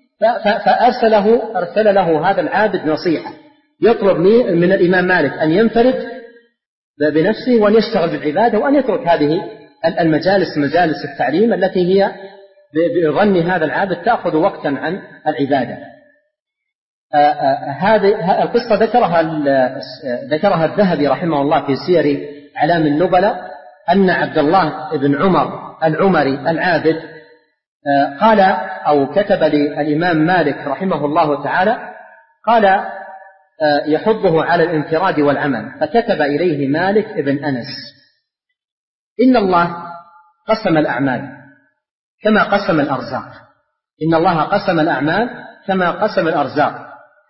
أرسل له هذا العابد نصيحة يطلب من الإمام مالك أن ينفرد بنفسه وأن يشتغل بالعبادة وأن يترك هذه المجالس مجالس التعليم التي هي بظن هذا العابد تأخذ وقتا عن العبادة. هذه القصة ذكرها الذهبي رحمه الله في سير أعلام النبلاء، أن عبد الله بن عمر العمري العابد قال أو كتب للإمام مالك رحمه الله تعالى، قال يحضه على الانفراد والعمل، فكتب إليه مالك بن أنس: إن الله قسم الأعمال كما قسم الأرزاق، إن الله قسم الأعمال كما قسم الأرزاق،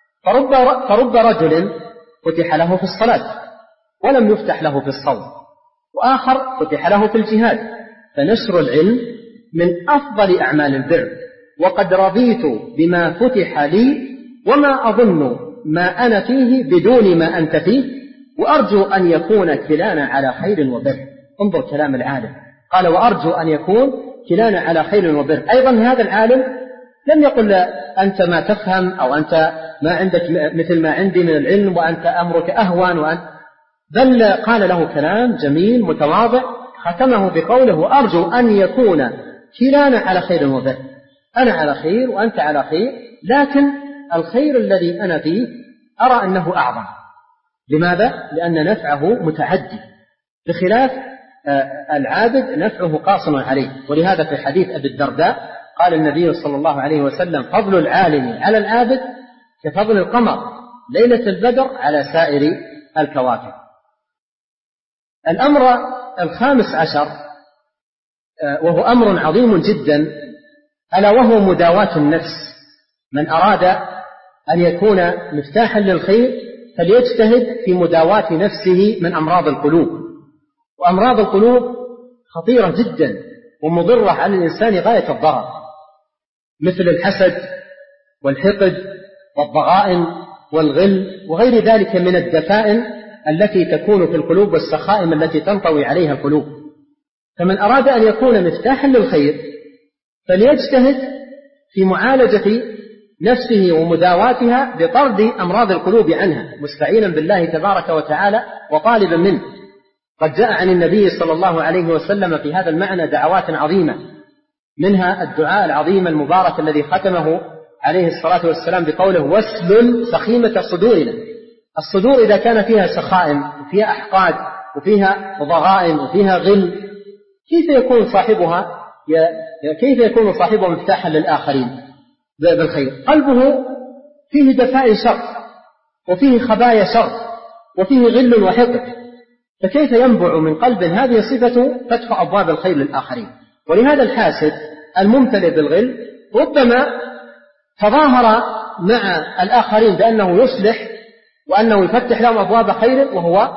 فرب رجل فتح له في الصلاة ولم يفتح له في الصوم، وآخر فتح له في الجهاد، فنشر العلم من أفضل أعمال البر، وقد رضيت بما فتح لي وما أظن ما أنا فيه بدون ما أنت فيه، وأرجو أن يكون كلانا على خير وبر. انظر كلام العالم، قال وأرجو أن يكون كلانا على خير وبر. أيضا هذا العالم لم يقل أنت ما تفهم أو أنت ما عندك مثل ما عندي من العلم وأنت أمرك أهون بل قال له كلام جميل متواضع، ختمه بقوله وأرجو أن يكون كلانا على خير وبر. أنا على خير وأنت على خير، لكن الخير الذي أنا فيه أرى أنه أعظم. لماذا؟ لأن نفعه متعدي، بخلاف العابد نفعه قاصر عليه. ولهذا في حديث أبي الدرداء قال النبي صلى الله عليه وسلم: فضل العالم على العابد كفضل القمر ليلة البدر على سائر الكواكب. الأمر الخامس عشر وهو أمر عظيم جدا، ألا وهو مداواة النفس. من أراد أن يكون مفتاحا للخير فليجتهد في مداواة نفسه من أمراض القلوب. وأمراض القلوب خطيرة جدا ومضرة على الإنسان غاية الضرر، مثل الحسد والحقد والضغائن والغل وغير ذلك من الدفائن التي تكون في القلوب والسخائم التي تنطوي عليها القلوب. فمن أراد أن يكون مفتاحا للخير فليجتهد في معالجة نفسه ومداواتها بطرد أمراض القلوب عنها، مستعينا بالله تبارك وتعالى وطالبا منه. قد جاء عن النبي صلى الله عليه وسلم في هذا المعنى دعوات عظيمة، منها الدعاء العظيم المبارك الذي ختمه عليه الصلاة والسلام بقوله: واسلل سخيمة صدورنا. الصدور إذا كان فيها سخائم وفيها أحقاد وفيها ضغائن وفيها غل، كيف يكون صاحبه مفتاحا للآخرين بالخير؟ قلبه فيه دفائن شر وفيه خبايا شر وفيه غل وحقد، فكيف ينبع من قلب هذه صفة فتح أبواب الخير للآخرين؟ ولهذا الحاسد الممتلئ بالغل ربما تظاهر مع الآخرين بأنه يصلح وأنه يفتح لهم أبواب خير وهو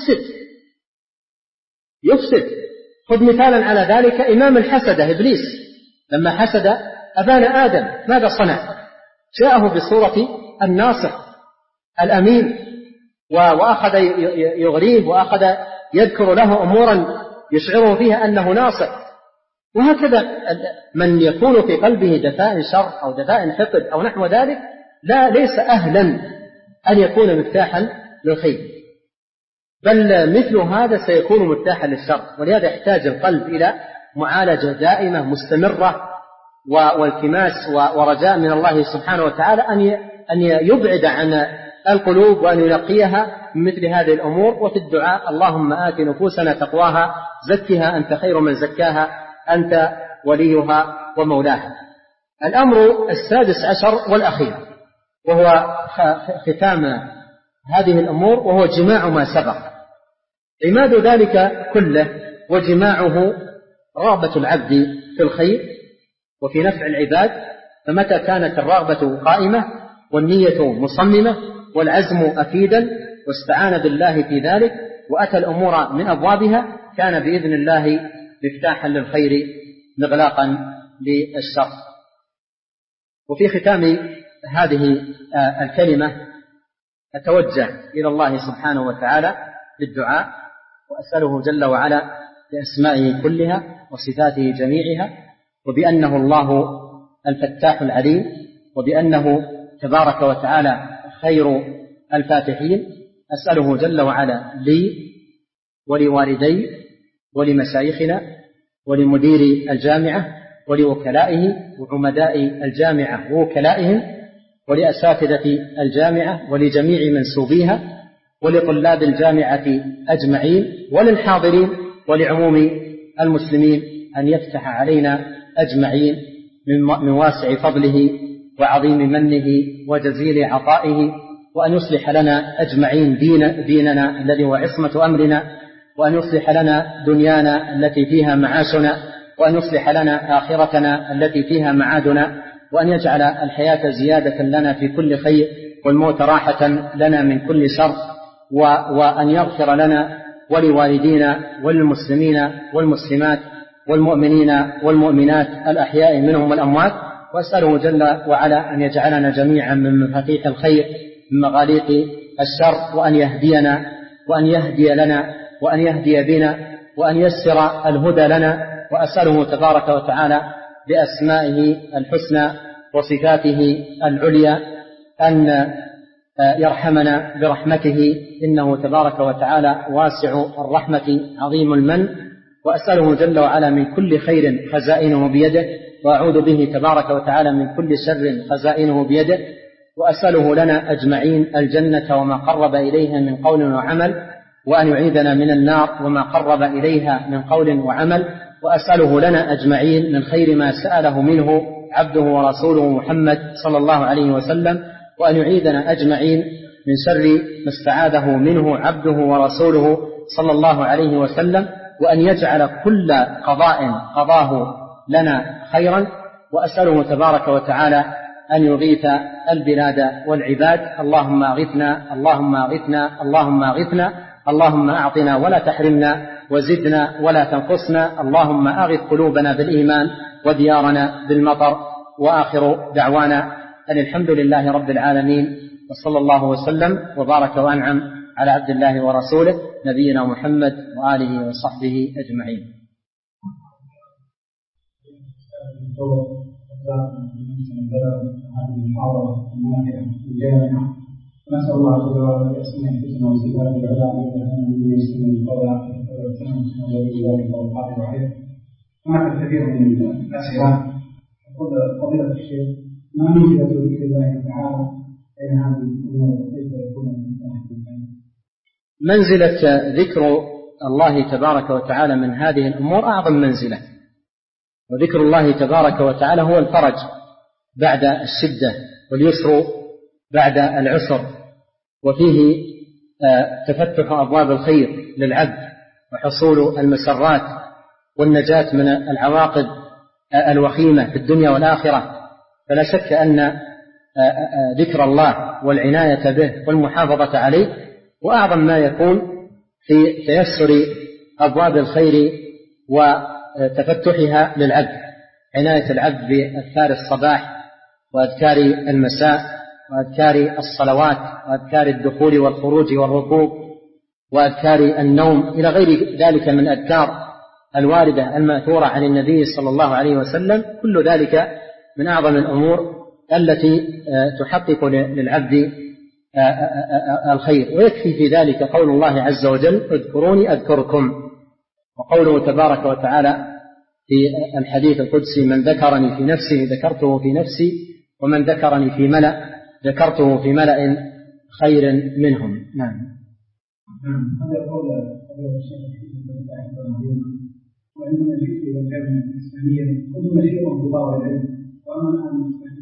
يفسد. خذ مثالا على ذلك إمام الحسدة إبليس، لما حسد أبانا آدم ماذا صنع؟ جاءه بصورة الناصح الأمين وأخذ يغريه وأخذ يذكر له أمورا يشعره فيها أنه ناصح. وهكذا من يكون في قلبه دفائن شر أو دفائن حقد أو نحو ذلك ليس أهلا أن يكون مفتاحا للخير، بل مثل هذا سيكون مفتاحا للشر. ولهذا يحتاج القلب إلى معالجة دائمة مستمرة والتماس ورجاء من الله سبحانه وتعالى أن يبعد عن القلوب وأن ينقيها من مثل هذه الأمور. وفي الدعاء: اللهم آت نفوسنا تقواها زكها أنت خير من زكاها أنت وليها ومولاها. الأمر السادس عشر والأخير وهو ختام هذه الأمور، وهو جماع ما سبق. عماد ذلك كله وجماعه رغبة العبد في الخير وفي نفع العباد، فمتى كانت الرغبة قائمة والنية مصممة والعزم أكيدا واستعان بالله في ذلك وأتى الأمور من أبوابها، كان بإذن الله مفتاحا للخير مغلاقا للشر. وفي ختام هذه الكلمة أتوجه إلى الله سبحانه وتعالى بالدعاء، وأسأله جل وعلا بأسمائه كلها وصفاته جميعها، وبأنه الله الفتاح العليم، وبأنه تبارك وتعالى خير الفاتحين. أسأله جل وعلا لي ولوالدي ولمشايخنا ولمدير الجامعة ولوكلائه وعمداء الجامعة ووكلائهم ولأساتذة الجامعة ولجميع منسوبيها ولطلاب الجامعة أجمعين وللحاضرين ولعموم المسلمين، أن يفتح علينا أجمعين من واسع فضله وعظيم منه وجزيل عطائه، وأن يصلح لنا أجمعين ديننا الذي هو عصمة أمرنا، وأن يصلح لنا دنيانا التي فيها معاشنا، وأن يصلح لنا آخرتنا التي فيها معادنا، وأن يجعل الحياة زيادة لنا في كل خير والموت راحة لنا من كل شر، وأن يغفر لنا ولوالدينا وللمسلمين والمسلمات والمؤمنين والمؤمنات الأحياء منهم والأموات. وأسأله جل وعلا أن يجعلنا جميعا من مفاتيح الخير من مغاليق الشر، وأن يهدينا وأن يهدي لنا وأن يهدي بنا وأن يسر الهدى لنا. وأسأله تبارك وتعالى بأسمائه الحسنى وصفاته العليا أن يرحمنا برحمته، إنه تبارك وتعالى واسع الرحمة عظيم المن. وأسأله جل وعلا من كل خير خزائنه بيده، وأعوذ به تبارك وتعالى من كل شر خزائنه بيده. وأسأله لنا أجمعين الجنة وما قرب إليها من قول وعمل، وأن يعيذنا من النار وما قرب إليها من قول وعمل. وأسأله لنا أجمعين من خير ما سأله منه عبده ورسوله محمد صلى الله عليه وسلم، وأن يعيذنا أجمعين من شر ما استعاذه منه عبده ورسوله صلى الله عليه وسلم، وأن يجعل كل قضاء قضاه لنا خيرا. وأسأله تبارك وتعالى أن يغيث البلاد والعباد. اللهم أغثنا اللهم أغثنا اللهم أغثنا، اللهم أعطنا ولا تحرمنا، وزدنا ولا تنقصنا. اللهم أغث قلوبنا بالإيمان وديارنا بالمطر. وآخر دعوانا أن الحمد لله رب العالمين، وصلى الله وسلم وبارك وأنعم على عبد الله ورسوله نبينا محمد وآله وصحبه أجمعين. نسأل الله جل وعلا بأسمائه الحسنى وصفاته العلى أن يسلم القول ذلك والقادر عليه. هناك الكثير من الأسئلة. فضيلة الشيخ، ما منزلة ذكر الله تعالى بين هذه الأمور كيف يكون منزلة ذكر الله تبارك وتعالى من هذه الأمور أعظم منزلة، وذكر الله تبارك وتعالى هو الفرج بعد الشدة واليسر بعد العسر، وفيه تفتح أبواب الخير للعبد وحصول المسرات والنجاة من العواقب الوخيمة في الدنيا والآخرة. فلا شك أن ذكر الله والعناية به والمحافظة عليه وأعظم ما يكون في تيسر أبواب الخير وتفتحها للعبد. عناية العبد بأذكار الصباح وأذكار المساء وأذكار الصلوات وأذكار الدخول والخروج والركوب وأذكار النوم إلى غير ذلك من أذكار الواردة المأثورة عن النبي صلى الله عليه وسلم، كل ذلك من أعظم الأمور التي تحقق للعبد الخير. ويكفي في ذلك قول الله عز وجل: اذكروني أذكركم، وقوله تبارك وتعالى في الحديث القدسي: من ذكرني في نفسه ذكرته في نفسي، ومن ذكرني في ملأ ذكرته في ملأ خير منهم. نعم. هذا قول الشيخ وعندما جئت إلى الجامعة الإسلامية كنت نشيطا في طلب العلم، وأما الآن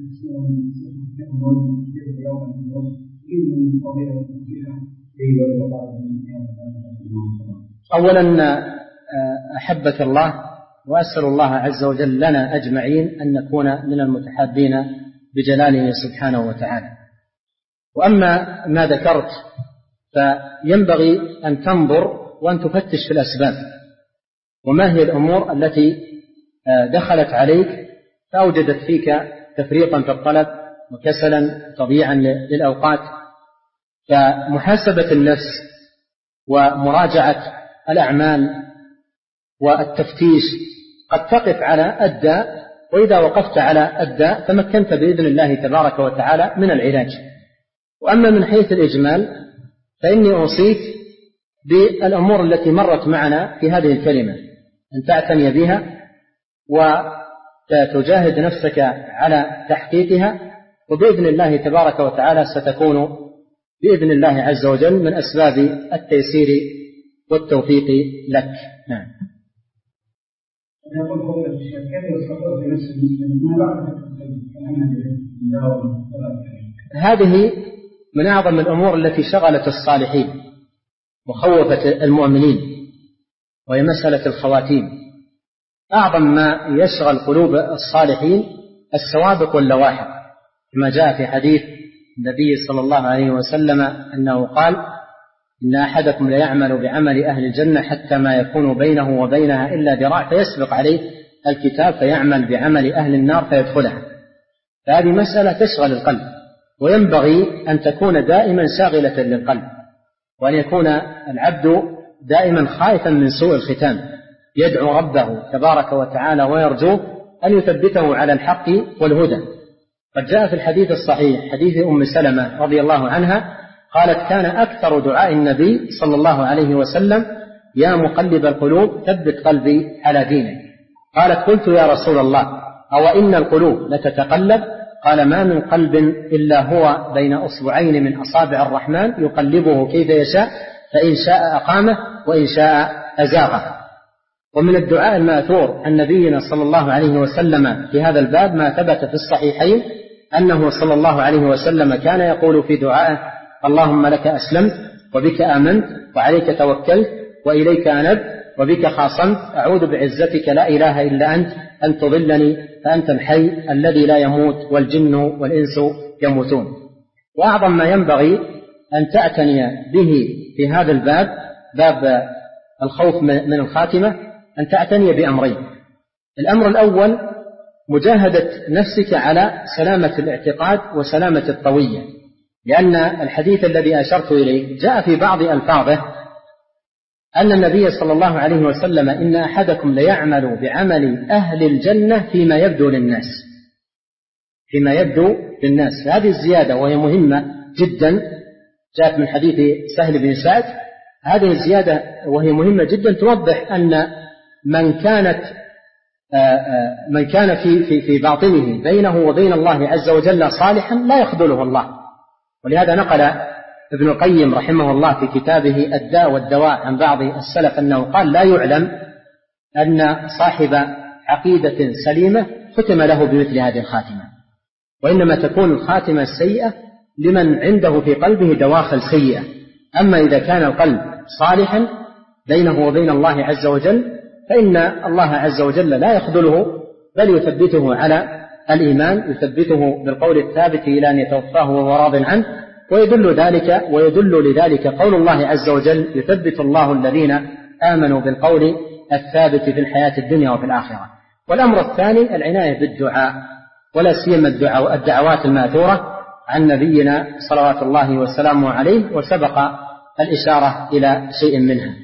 أولا أحبك الله، وأسأل الله عز وجل لنا أجمعين أن نكون من المتحابين بجلاله سبحانه وتعالى. وأما ما ذكرت فينبغي أن تنظر وأن تفتش في الأسباب، وما هي الأمور التي دخلت عليك فأوجدت فيك تفريطا في الطلب وكسلا تضييعا للأوقات. فمحاسبة النفس ومراجعة الأعمال والتفتيش قد تقف على الداء، وإذا وقفت على الداء تمكنت بإذن الله تبارك وتعالى من العلاج. وأما من حيث الإجمال فإني أوصيك بالأمور التي مرت معنا في هذه الكلمة أن تعتني بها وتجاهد نفسك على تحقيقها، وبإذن الله تبارك وتعالى ستكون بإذن الله عز وجل من أسباب التيسير والتوفيق لك. نعم. هذه من أعظم الأمور التي شغلت الصالحين وخوفت المؤمنين، وهي مسألة الخواتيم. أعظم ما يشغل قلوب الصالحين السوابق واللواحق، كما جاء في حديث النبي صلى الله عليه وسلم أنه قال: إن أحدكم ليعمل بعمل أهل الجنة حتى ما يكون بينه وبينها إلا ذراع فيسبق عليه الكتاب فيعمل بعمل أهل النار فيدخلها. فهذه مسألة تشغل القلب، وينبغي أن تكون دائما شاغلة للقلب، وأن يكون العبد دائما خائفا من سوء الختام، يدعو ربه تبارك وتعالى ويرجوه أن يثبته على الحق والهدى. قد جاء في الحديث الصحيح حديث أم سلمة رضي الله عنها قالت: كان أكثر دعاء النبي صلى الله عليه وسلم: يا مقلب القلوب ثبت قلبي على دينك. قالت: قلت يا رسول الله أو إن القلوب لتتقلب؟ قال: ما من قلب إلا هو بين أصبعين من أصابع الرحمن يقلبه كيف يشاء، فإن شاء أقامه وإن شاء أزاغه. ومن الدعاء المأثور عن نبينا صلى الله عليه وسلم في هذا الباب ما ثبت في الصحيحين أنه صلى الله عليه وسلم كان يقول في دعائه: اللهم لك أسلمت وبك آمنت وعليك توكلت وإليك أنبت وبك خاصمت، أعوذ بعزتك لا إله إلا أنت أن تضلني فأنت الحي الذي لا يموت والجن والإنس يموتون. وأعظم ما ينبغي أن تعتني به في هذا الباب، باب الخوف من الخاتمة، أن تعتني بأمرين. الأمر الأول مجاهدة نفسك على سلامة الاعتقاد وسلامة الطوية، لأن الحديث الذي أشرت إليه جاء في بعض ألفاظه أن النبي صلى الله عليه وسلم: إن أحدكم ليعمل بعمل أهل الجنة فيما يبدو للناس. فيما يبدو للناس، هذه الزيادة وهي مهمة جدا، جاءت من حديث سهل بن سعد. هذه الزيادة وهي مهمة جدا توضح أن من كان في باطنه بينه وبين الله عز وجل صالحا لا يخذله الله. ولهذا نقل ابن القيم رحمه الله في كتابه الداء والدواء عن بعض السلف أنه قال: لا يعلم أن صاحب عقيدة سليمة ختم له بمثل هذه الخاتمة، وإنما تكون الخاتمة السيئة لمن عنده في قلبه دواخل سيئة. أما إذا كان القلب صالحا بينه وبين الله عز وجل فإن الله عز وجل لا يخذله، بل يثبته على الإيمان، يثبته بالقول الثابت إلى أن يتوفاه وهو راض عنه. ويدل لذلك قول الله عز وجل: يثبت الله الذين آمنوا بالقول الثابت في الحياة الدنيا وفي الآخرة. والأمر الثاني العناية بالدعاء، ولا سيما الدعوات الماثورة عن نبينا صلوات الله وسلامه عليه، وسبق الإشارة إلى شيء منها.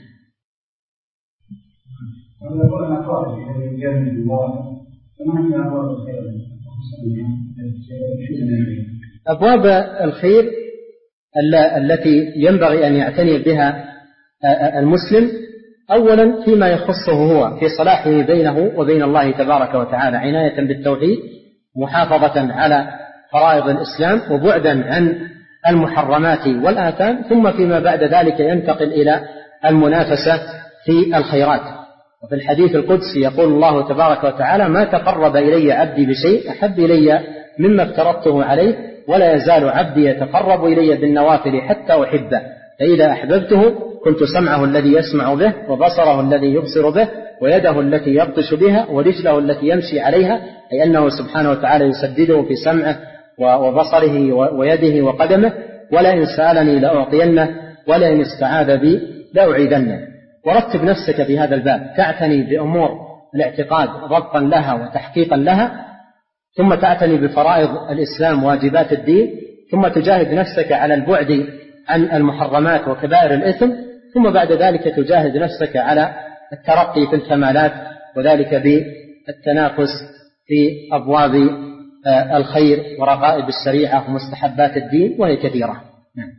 أبواب الخير التي ينبغي أن يعتني بها المسلم: أولا فيما يخصه هو في صلاحه بينه وبين الله تبارك وتعالى، عناية بالتوحيد، محافظة على فرائض الإسلام، وبعدا عن المحرمات والآثام. ثم فيما بعد ذلك ينتقل إلى المنافسة في الخيرات، وفي الحديث القدسي يقول الله تبارك وتعالى: ما تقرب إلي عبدي بشيء أحب إلي مما افترضته عليه، ولا يزال عبدي يتقرب إلي بالنوافل حتى أحبه، فإذا أحببته كنت سمعه الذي يسمع به، وبصره الذي يبصر به، ويده التي يبطش بها، ورجله التي يمشي عليها، أي أنه سبحانه وتعالى يسدده في سمعه وبصره ويده وقدمه. ولئن سألني لأعطينه، ولئن استعاذ بي لأعيذنه. ورتب نفسك في هذا الباب، تعتني بأمور الاعتقاد ضبطا لها وتحقيقا لها، ثم تعتني بفرائض الإسلام واجبات الدين، ثم تجاهد نفسك على البعد عن المحرمات وكبائر الإثم، ثم بعد ذلك تجاهد نفسك على الترقي في الكمالات، وذلك بالتنافس في أبواب الخير ورغائب الشريعة ومستحبات الدين، وهي كثيرة. نعم.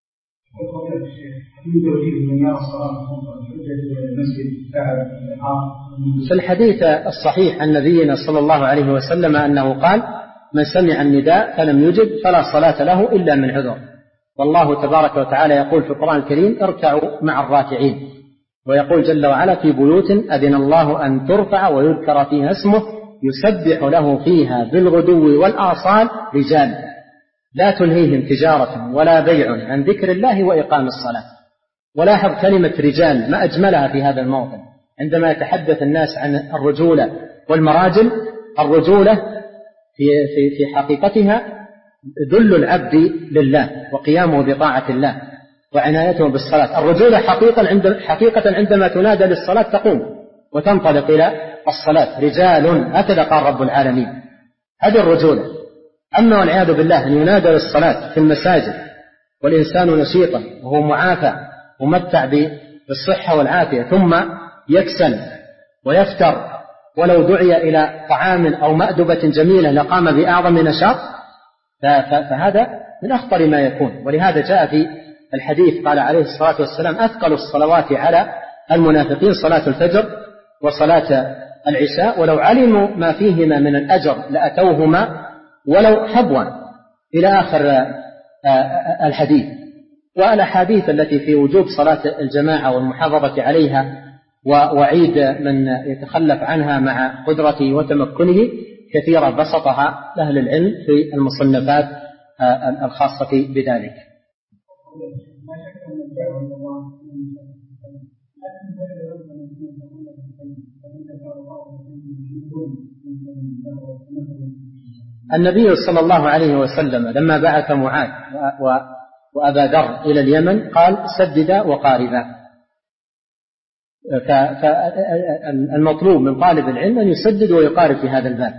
في الحديث الصحيح عن نبينا صلى الله عليه وسلم أنه قال: من سمع النداء فلم يجب فلا صلاة له إلا من عذر. والله تبارك وتعالى يقول في القرآن الكريم: اركعوا مع الراكعين. ويقول جل وعلا: في بيوت أذن الله أن ترفع ويذكر فيها اسمه يسبح له فيها بالغدو والآصال رجال لا تلهيهم تجارة ولا بيع عن ذكر الله وإقام الصلاة. ولاحظ كلمة رجال ما أجملها في هذا الموطن، عندما يتحدث الناس عن الرجولة والمراجل. الرجولة في حقيقتها ذل العبد لله وقيامه بطاعة الله وعنايته بالصلاة. الرجولة حقيقة عندما تنادى للصلاة تقوم وتنطلق إلى الصلاة. رجال هكذا قال رب العالمين، هذه الرجولة. أما والعياذ بالله أن ينادى للصلاة في المساجد والإنسان نشيطا وهو معافى ممتع بالصحة والعافية، ثم يكسل ويفتر، ولو دعي إلى طعام أو مأدبة جميلة لقام بأعظم نشاط، فهذا من أخطر ما يكون. ولهذا جاء في الحديث قال عليه الصلاة والسلام: أثقل الصلوات على المنافقين صلاة الفجر وصلاة العشاء، ولو علموا ما فيهما من الأجر لأتوهما ولو حبوا، إلى آخر الحديث. والأحاديث التي في وجوب صلاة الجماعة والمحافظة عليها ووعيد من يتخلف عنها مع قدرته وتمكنه كثيرة بسطها أهل العلم في المصنفات الخاصة بذلك. النبي صلى الله عليه وسلم لما بعث معاذ وأبا ذر إلى اليمن قال: سددا وقاربا. فالمطلوب من طالب العلم أن يسدد ويقارب في هذا الباب،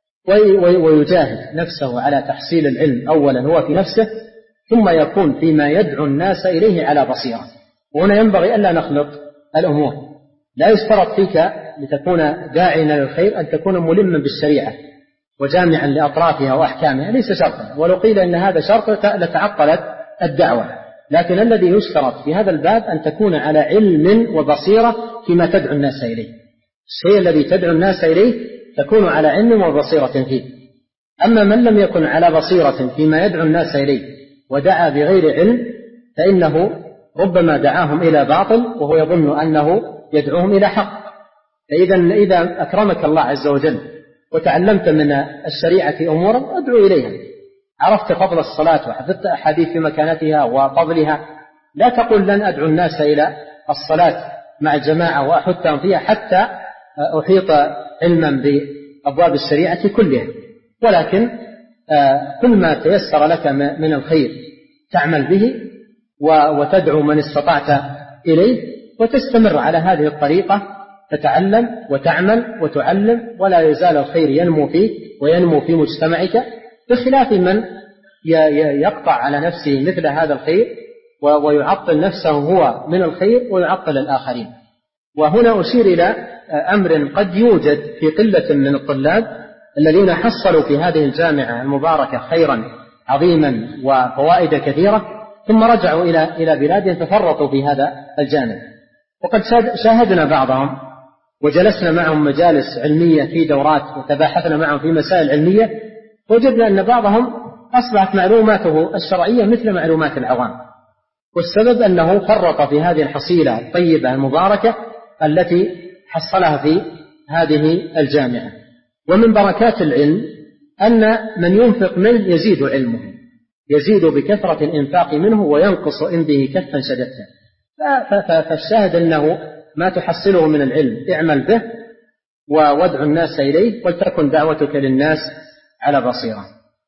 ويجاهد نفسه على تحصيل العلم أولا هو في نفسه، ثم يكون فيما يدعو الناس إليه على بصيرة. وهنا ينبغي ألا نخلط الأمور. لا يشترط فيك لتكون داعيا للخير أن تكون ملما بالشريعة وجامعا لأطرافها وأحكامها، ليس شرطا. ولو قيل أن هذا شرط لتعطلت الدعوة. لكن الذي يشترط في هذا الباب أن تكون على علم وبصيرة فيما تدعو الناس إليه. الشيء الذي تدعو الناس إليه تكون على علم وبصيرة فيه. أما من لم يكن على بصيرة فيما يدعو الناس إليه ودعا بغير علم، فإنه ربما دعاهم إلى باطل وهو يظن أنه يدعوهم إلى حق. إذا أكرمك الله عز وجل وتعلمت من الشريعة أمورا أدعو إليها، عرفت فضل الصلاة وحفظت أحاديث في مكانتها وفضلها، لا تقول لن أدعو الناس إلى الصلاة مع الجماعة وأحثهم فيها حتى أحيط علما بأبواب الشريعة كلها. ولكن كل ما تيسر لك من الخير تعمل به وتدعو من استطعت إليه، وتستمر على هذه الطريقة، تتعلم وتعمل وتعلم، ولا يزال الخير ينمو فيك وينمو في مجتمعك، بخلاف من يقطع على نفسه مثل هذا الخير ويعطل نفسه هو من الخير ويعطل الآخرين. وهنا أشير إلى أمر قد يوجد في قلة من الطلاب الذين حصلوا في هذه الجامعة المباركة خيرا عظيما وفوائد كثيرة، ثم رجعوا إلى بلادهم تفرطوا في هذا الجانب. وقد شاهدنا بعضهم وجلسنا معهم مجالس علمية في دورات وتباحثنا معهم في مسائل علمية، وجدنا أن بعضهم أصبحت معلوماته الشرعية مثل معلومات العوام، والسبب أنه فرط في هذه الحصيلة الطيبة المباركة التي حصلها في هذه الجامعة. ومن بركات العلم أن من ينفق منه يزيد علمه، يزيد بكثرة الإنفاق منه وينقص إن به كفا شددته. فالشاهد أنه ما تحصله من العلم اعمل به وادع الناس إليه، ولتكن دعوتك للناس على بصيرة.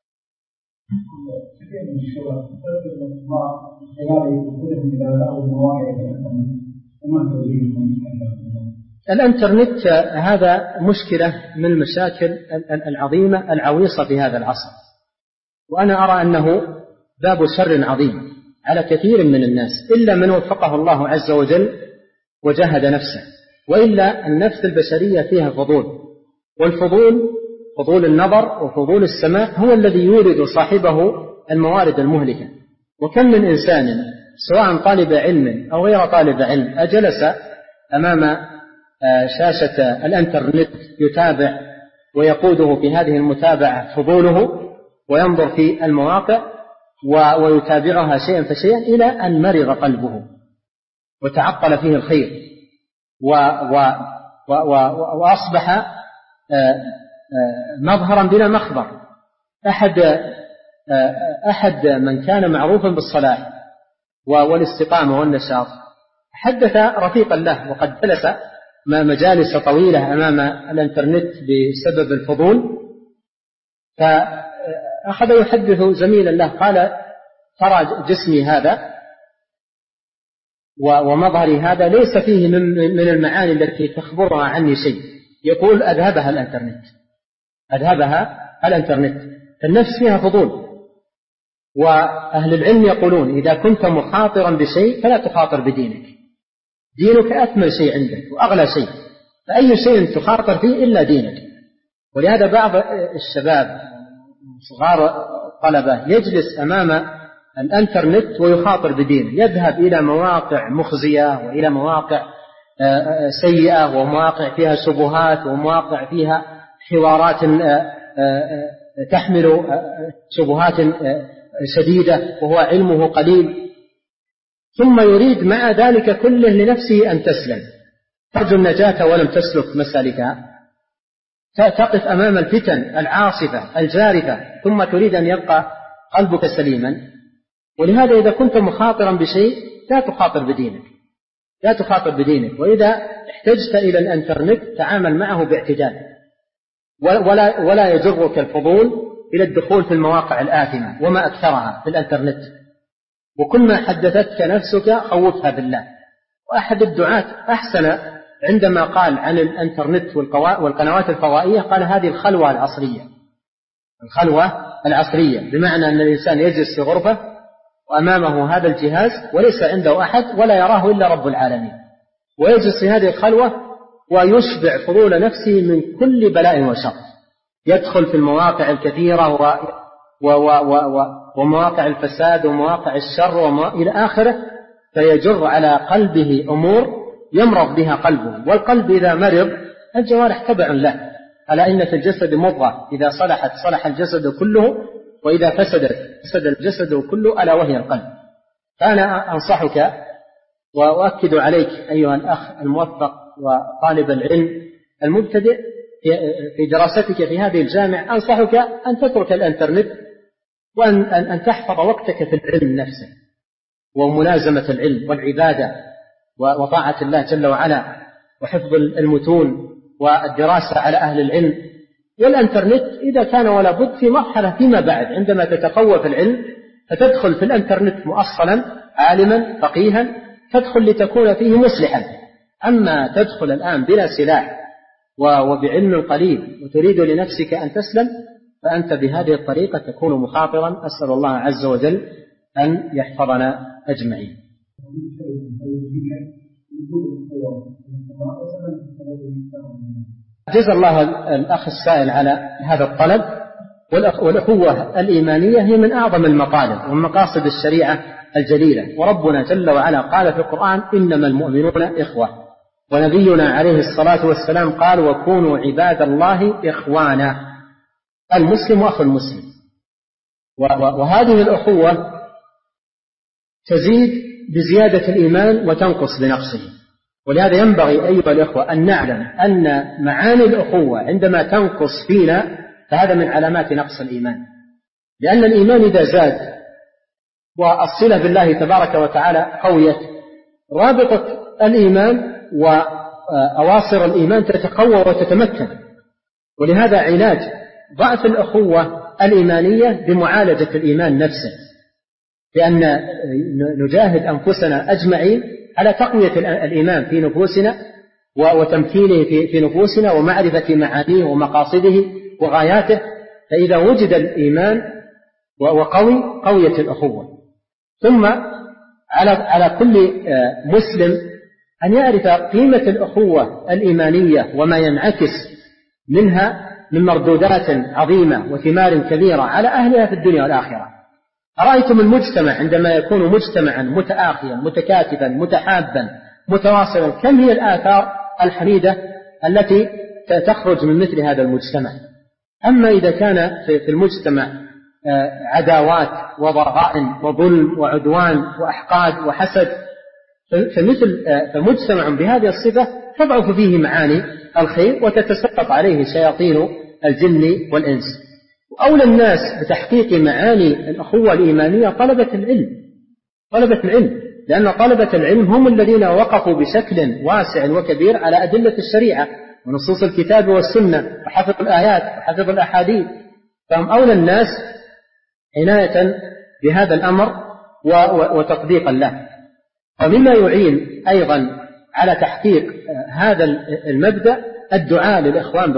الإنترنت هذا مشكلة من المشاكل العظيمة العويصة في هذا العصر، وأنا أرى أنه باب شر عظيم على كثير من الناس، إلا من وفقه الله عز وجل وجاهد نفسه، وإلا النفس البشرية فيها فضول، والفضول فضول النظر وفضول السماع هو الذي يورد صاحبه الموارد المهلكة. وكم من إنسان سواء طالب علم أو غير طالب علم أجلس أمام شاشة الإنترنت يتابع ويقوده في هذه المتابعة فضوله، وينظر في المواقع ويتابعها شيئا فشيئا إلى أن مرض قلبه وتعطل فيه الخير، وأصبح مظهرا بلا مخبر. أحد من كان معروفا بالصلاح والاستقامة والنشاط حدث رفيقا له، وقد جلس مجالس طويلة أمام الإنترنت بسبب الفضول، فأخذ يحدث زميلا له قال: ترى جسمي هذا ومظهري هذا ليس فيه من المعاني التي تخبرها عني شيء. يقول: أذهبها الإنترنت. النفس فيها فضول، وأهل العلم يقولون: إذا كنت مخاطرا بشيء فلا تخاطر بدينك، دينك أثمن شيء عندك وأغلى شيء، فأي شيء تخاطر فيه إلا دينك. ولهذا بعض الشباب صغار الطلبة يجلس أمام الإنترنت ويخاطر بدينه، يذهب إلى مواقع مخزية وإلى مواقع سيئة ومواقع فيها شبهات ومواقع فيها حوارات تحمل شبهات شديدة وهو علمه قليل، ثم يريد مع ذلك كله لنفسه أن تسلم، ترجو النجاة ولم تسلك مسالكها، تقف أمام الفتن العاصفة الجارفة ثم تريد أن يبقى قلبك سليما. ولهذا إذا كنت مخاطرا بشيء لا تخاطر بدينك، وإذا احتجت إلى الإنترنت تعامل معه باعتدال، ولا يجرك الفضول إلى الدخول في المواقع الآثمة وما أكثرها في الإنترنت. وكل ما حدثتك نفسك خوفها بالله. وأحد الدعاة أحسن عندما قال عن الإنترنت والقنوات الفضائية، قال: هذه الخلوة العصرية، بمعنى أن الإنسان يجلس في غرفة وأمامه هذا الجهاز وليس عنده أحد ولا يراه إلا رب العالمين، ويجلس في هذه الخلوة ويشبع فضول نفسه من كل بلاء وشر، يدخل في المواقع الكثيرة ومواقع الفساد ومواقع الشر إلى آخره، فيجر على قلبه أمور يمرض بها قلبه. والقلب إذا مرض الجوارح تبع له. ألا إن في الجسد مضغة إذا صلحت صلح الجسد كله، وإذا فسدت فسد الجسد كله، ألا وهي القلب. فأنا أنصحك وأؤكد عليك أيها الأخ الموفق وطالب العلم المبتدئ في دراستك في هذه الجامعة، أنصحك أن تترك الإنترنت، وأن تحفظ وقتك في العلم نفسه وملازمة العلم والعبادة وطاعة الله جل وعلا وحفظ المتون والدراسة على أهل العلم. والإنترنت إذا كان ولا بد في مرحلة فيما بعد عندما تتقوى في العلم فتدخل في الإنترنت مؤصلا عالما فقيها، تدخل لتكون فيه مصلحا. أما تدخل الآن بلا سلاح وبعلم قليل وتريد لنفسك أن تسلم، فأنت بهذه الطريقة تكون مخاطرا. أسأل الله عز وجل أن يحفظنا أجمعين. جزا الله الأخ السائل على هذا الطلب. والأخوة الإيمانية هي من أعظم المطالب ومقاصد الشريعة الجليلة، وربنا جل وعلا قال في القرآن: إنما المؤمنون إخوة. ونبينا عليه الصلاة والسلام قال: وكونوا عباد الله إخوانا، المسلم أخو المسلم. وهذه الأخوة تزيد بزيادة الإيمان وتنقص بنقصه. ولهذا ينبغي أيها الإخوة أن نعلم أن معاني الأخوة عندما تنقص فينا فهذا من علامات نقص الإيمان، لأن الإيمان إذا زاد والصلة بالله تبارك وتعالى قويت، رابطة الإيمان وأواصر الإيمان تتقوى وتتمكن. ولهذا علاج ضعف الأخوة الإيمانية بمعالجة الإيمان نفسه، بأن نجاهد أنفسنا أجمعين على تقوية الإيمان في نفوسنا وتمكينه في نفوسنا ومعرفة معانيه ومقاصده وغاياته. فإذا وجد الإيمان قوية الأخوة. ثم على كل مسلم أن يعرف قيمة الأخوة الإيمانية وما ينعكس منها من مردودات عظيمة وثمار كبيرة على أهلها في الدنيا والآخرة. أرأيتم المجتمع عندما يكون مجتمعا متآخيا متكاتفا متحابا متواصلا، كم هي الآثار الحميدة التي تخرج من مثل هذا المجتمع؟ أما إذا كان في المجتمع عداوات وضغائن وظلم وعدوان وأحقاد وحسد، فمجتمع بهذه الصفة تضعف فيه معاني الخير وتتسلط عليه شياطين الجن والإنس. وأولى الناس بتحقيق معاني الأخوة الإيمانية طلبة العلم، لأن طلبة العلم هم الذين وقفوا بشكل واسع وكبير على أدلة الشريعة ونصوص الكتاب والسنة وحفظ الآيات وحفظ الأحاديث، فهم أولى الناس عناية بهذا الأمر وتطبيقا له. ومما يعين أيضا على تحقيق هذا المبدأ الدعاء للإخوان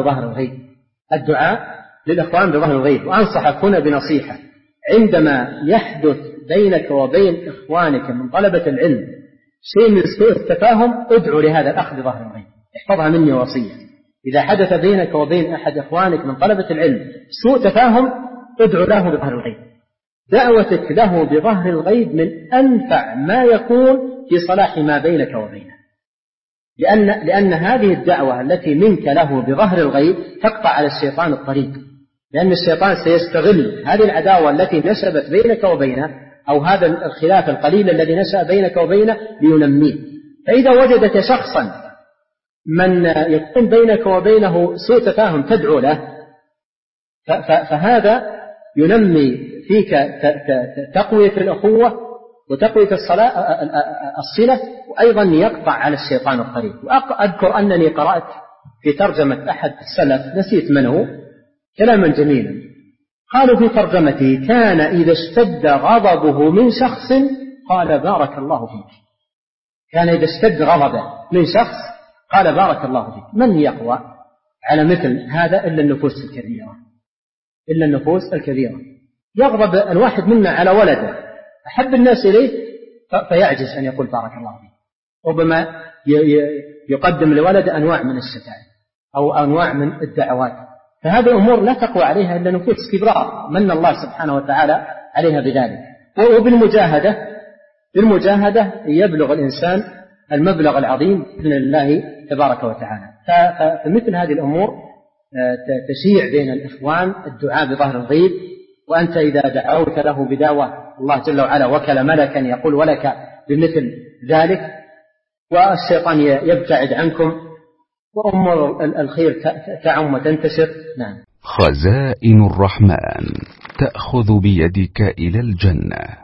بظهر الغيب. وأنصحك هنا بنصيحة: عندما يحدث بينك وبين إخوانك من طلبة العلم شيء من سوء التفاهم، ادعو لهذا الأخ بظهر الغيب. احفظها مني وصية: إذا حدث بينك وبين أحد إخوانك من طلبة العلم سوء تفاهم، ادعو له بظهر الغيب. دعوتك له بظهر الغيب من أنفع ما يكون في صلاح ما بينك وبينه، لأن هذه الدعوة التي منك له بظهر الغيب تقطع على الشيطان الطريق، لأن الشيطان سيستغل هذه العداوة التي نشبت بينك وبينه أو هذا الخلاف القليل الذي نشأ بينك وبينه لينميه. فإذا وجدك شخصا من يكون بينك وبينه سوء تفاهم تدعو له، فهذا ينمي فيك تقوية الأخوة وتقوية الصلة، وأيضا يقطع على الشيطان الطريق. وأذكر أنني قرأت في ترجمة أحد السلف، نسيت من هو، كلاما جميلا قالوا في ترجمته: كان إذا اشتد غضبه من شخص قال بارك الله فيك. كان إذا اشتد غضبه من شخص قال بارك الله فيك. من يقوى على مثل هذا إلا النفوس الكبيرة. يغضب الواحد منا على ولده، أحب الناس إليه فيعجز أن يقول بارك الله فيك. ربما يقدم لولد أنواع من الشتائم أو أنواع من الدعوات، فهذه أمور لا تقوى عليها إلا نفوس كبراء من الله سبحانه وتعالى عليها بذلك. وبالمجاهدة يبلغ الإنسان المبلغ العظيم بإذن الله تبارك وتعالى. فمثل هذه الأمور تشيع بين الإخوان الدعاء بظهر الغيب. وأنت إذا دعوت له بدعوة الله جل وعلا وكل ملكا يقول ولك بمثل ذلك، والشيطان يبتعد عنكم وأمور الخير تعم وتنتشر. نعم. خزائن الرحمن تأخذ بيدك إلى الجنة.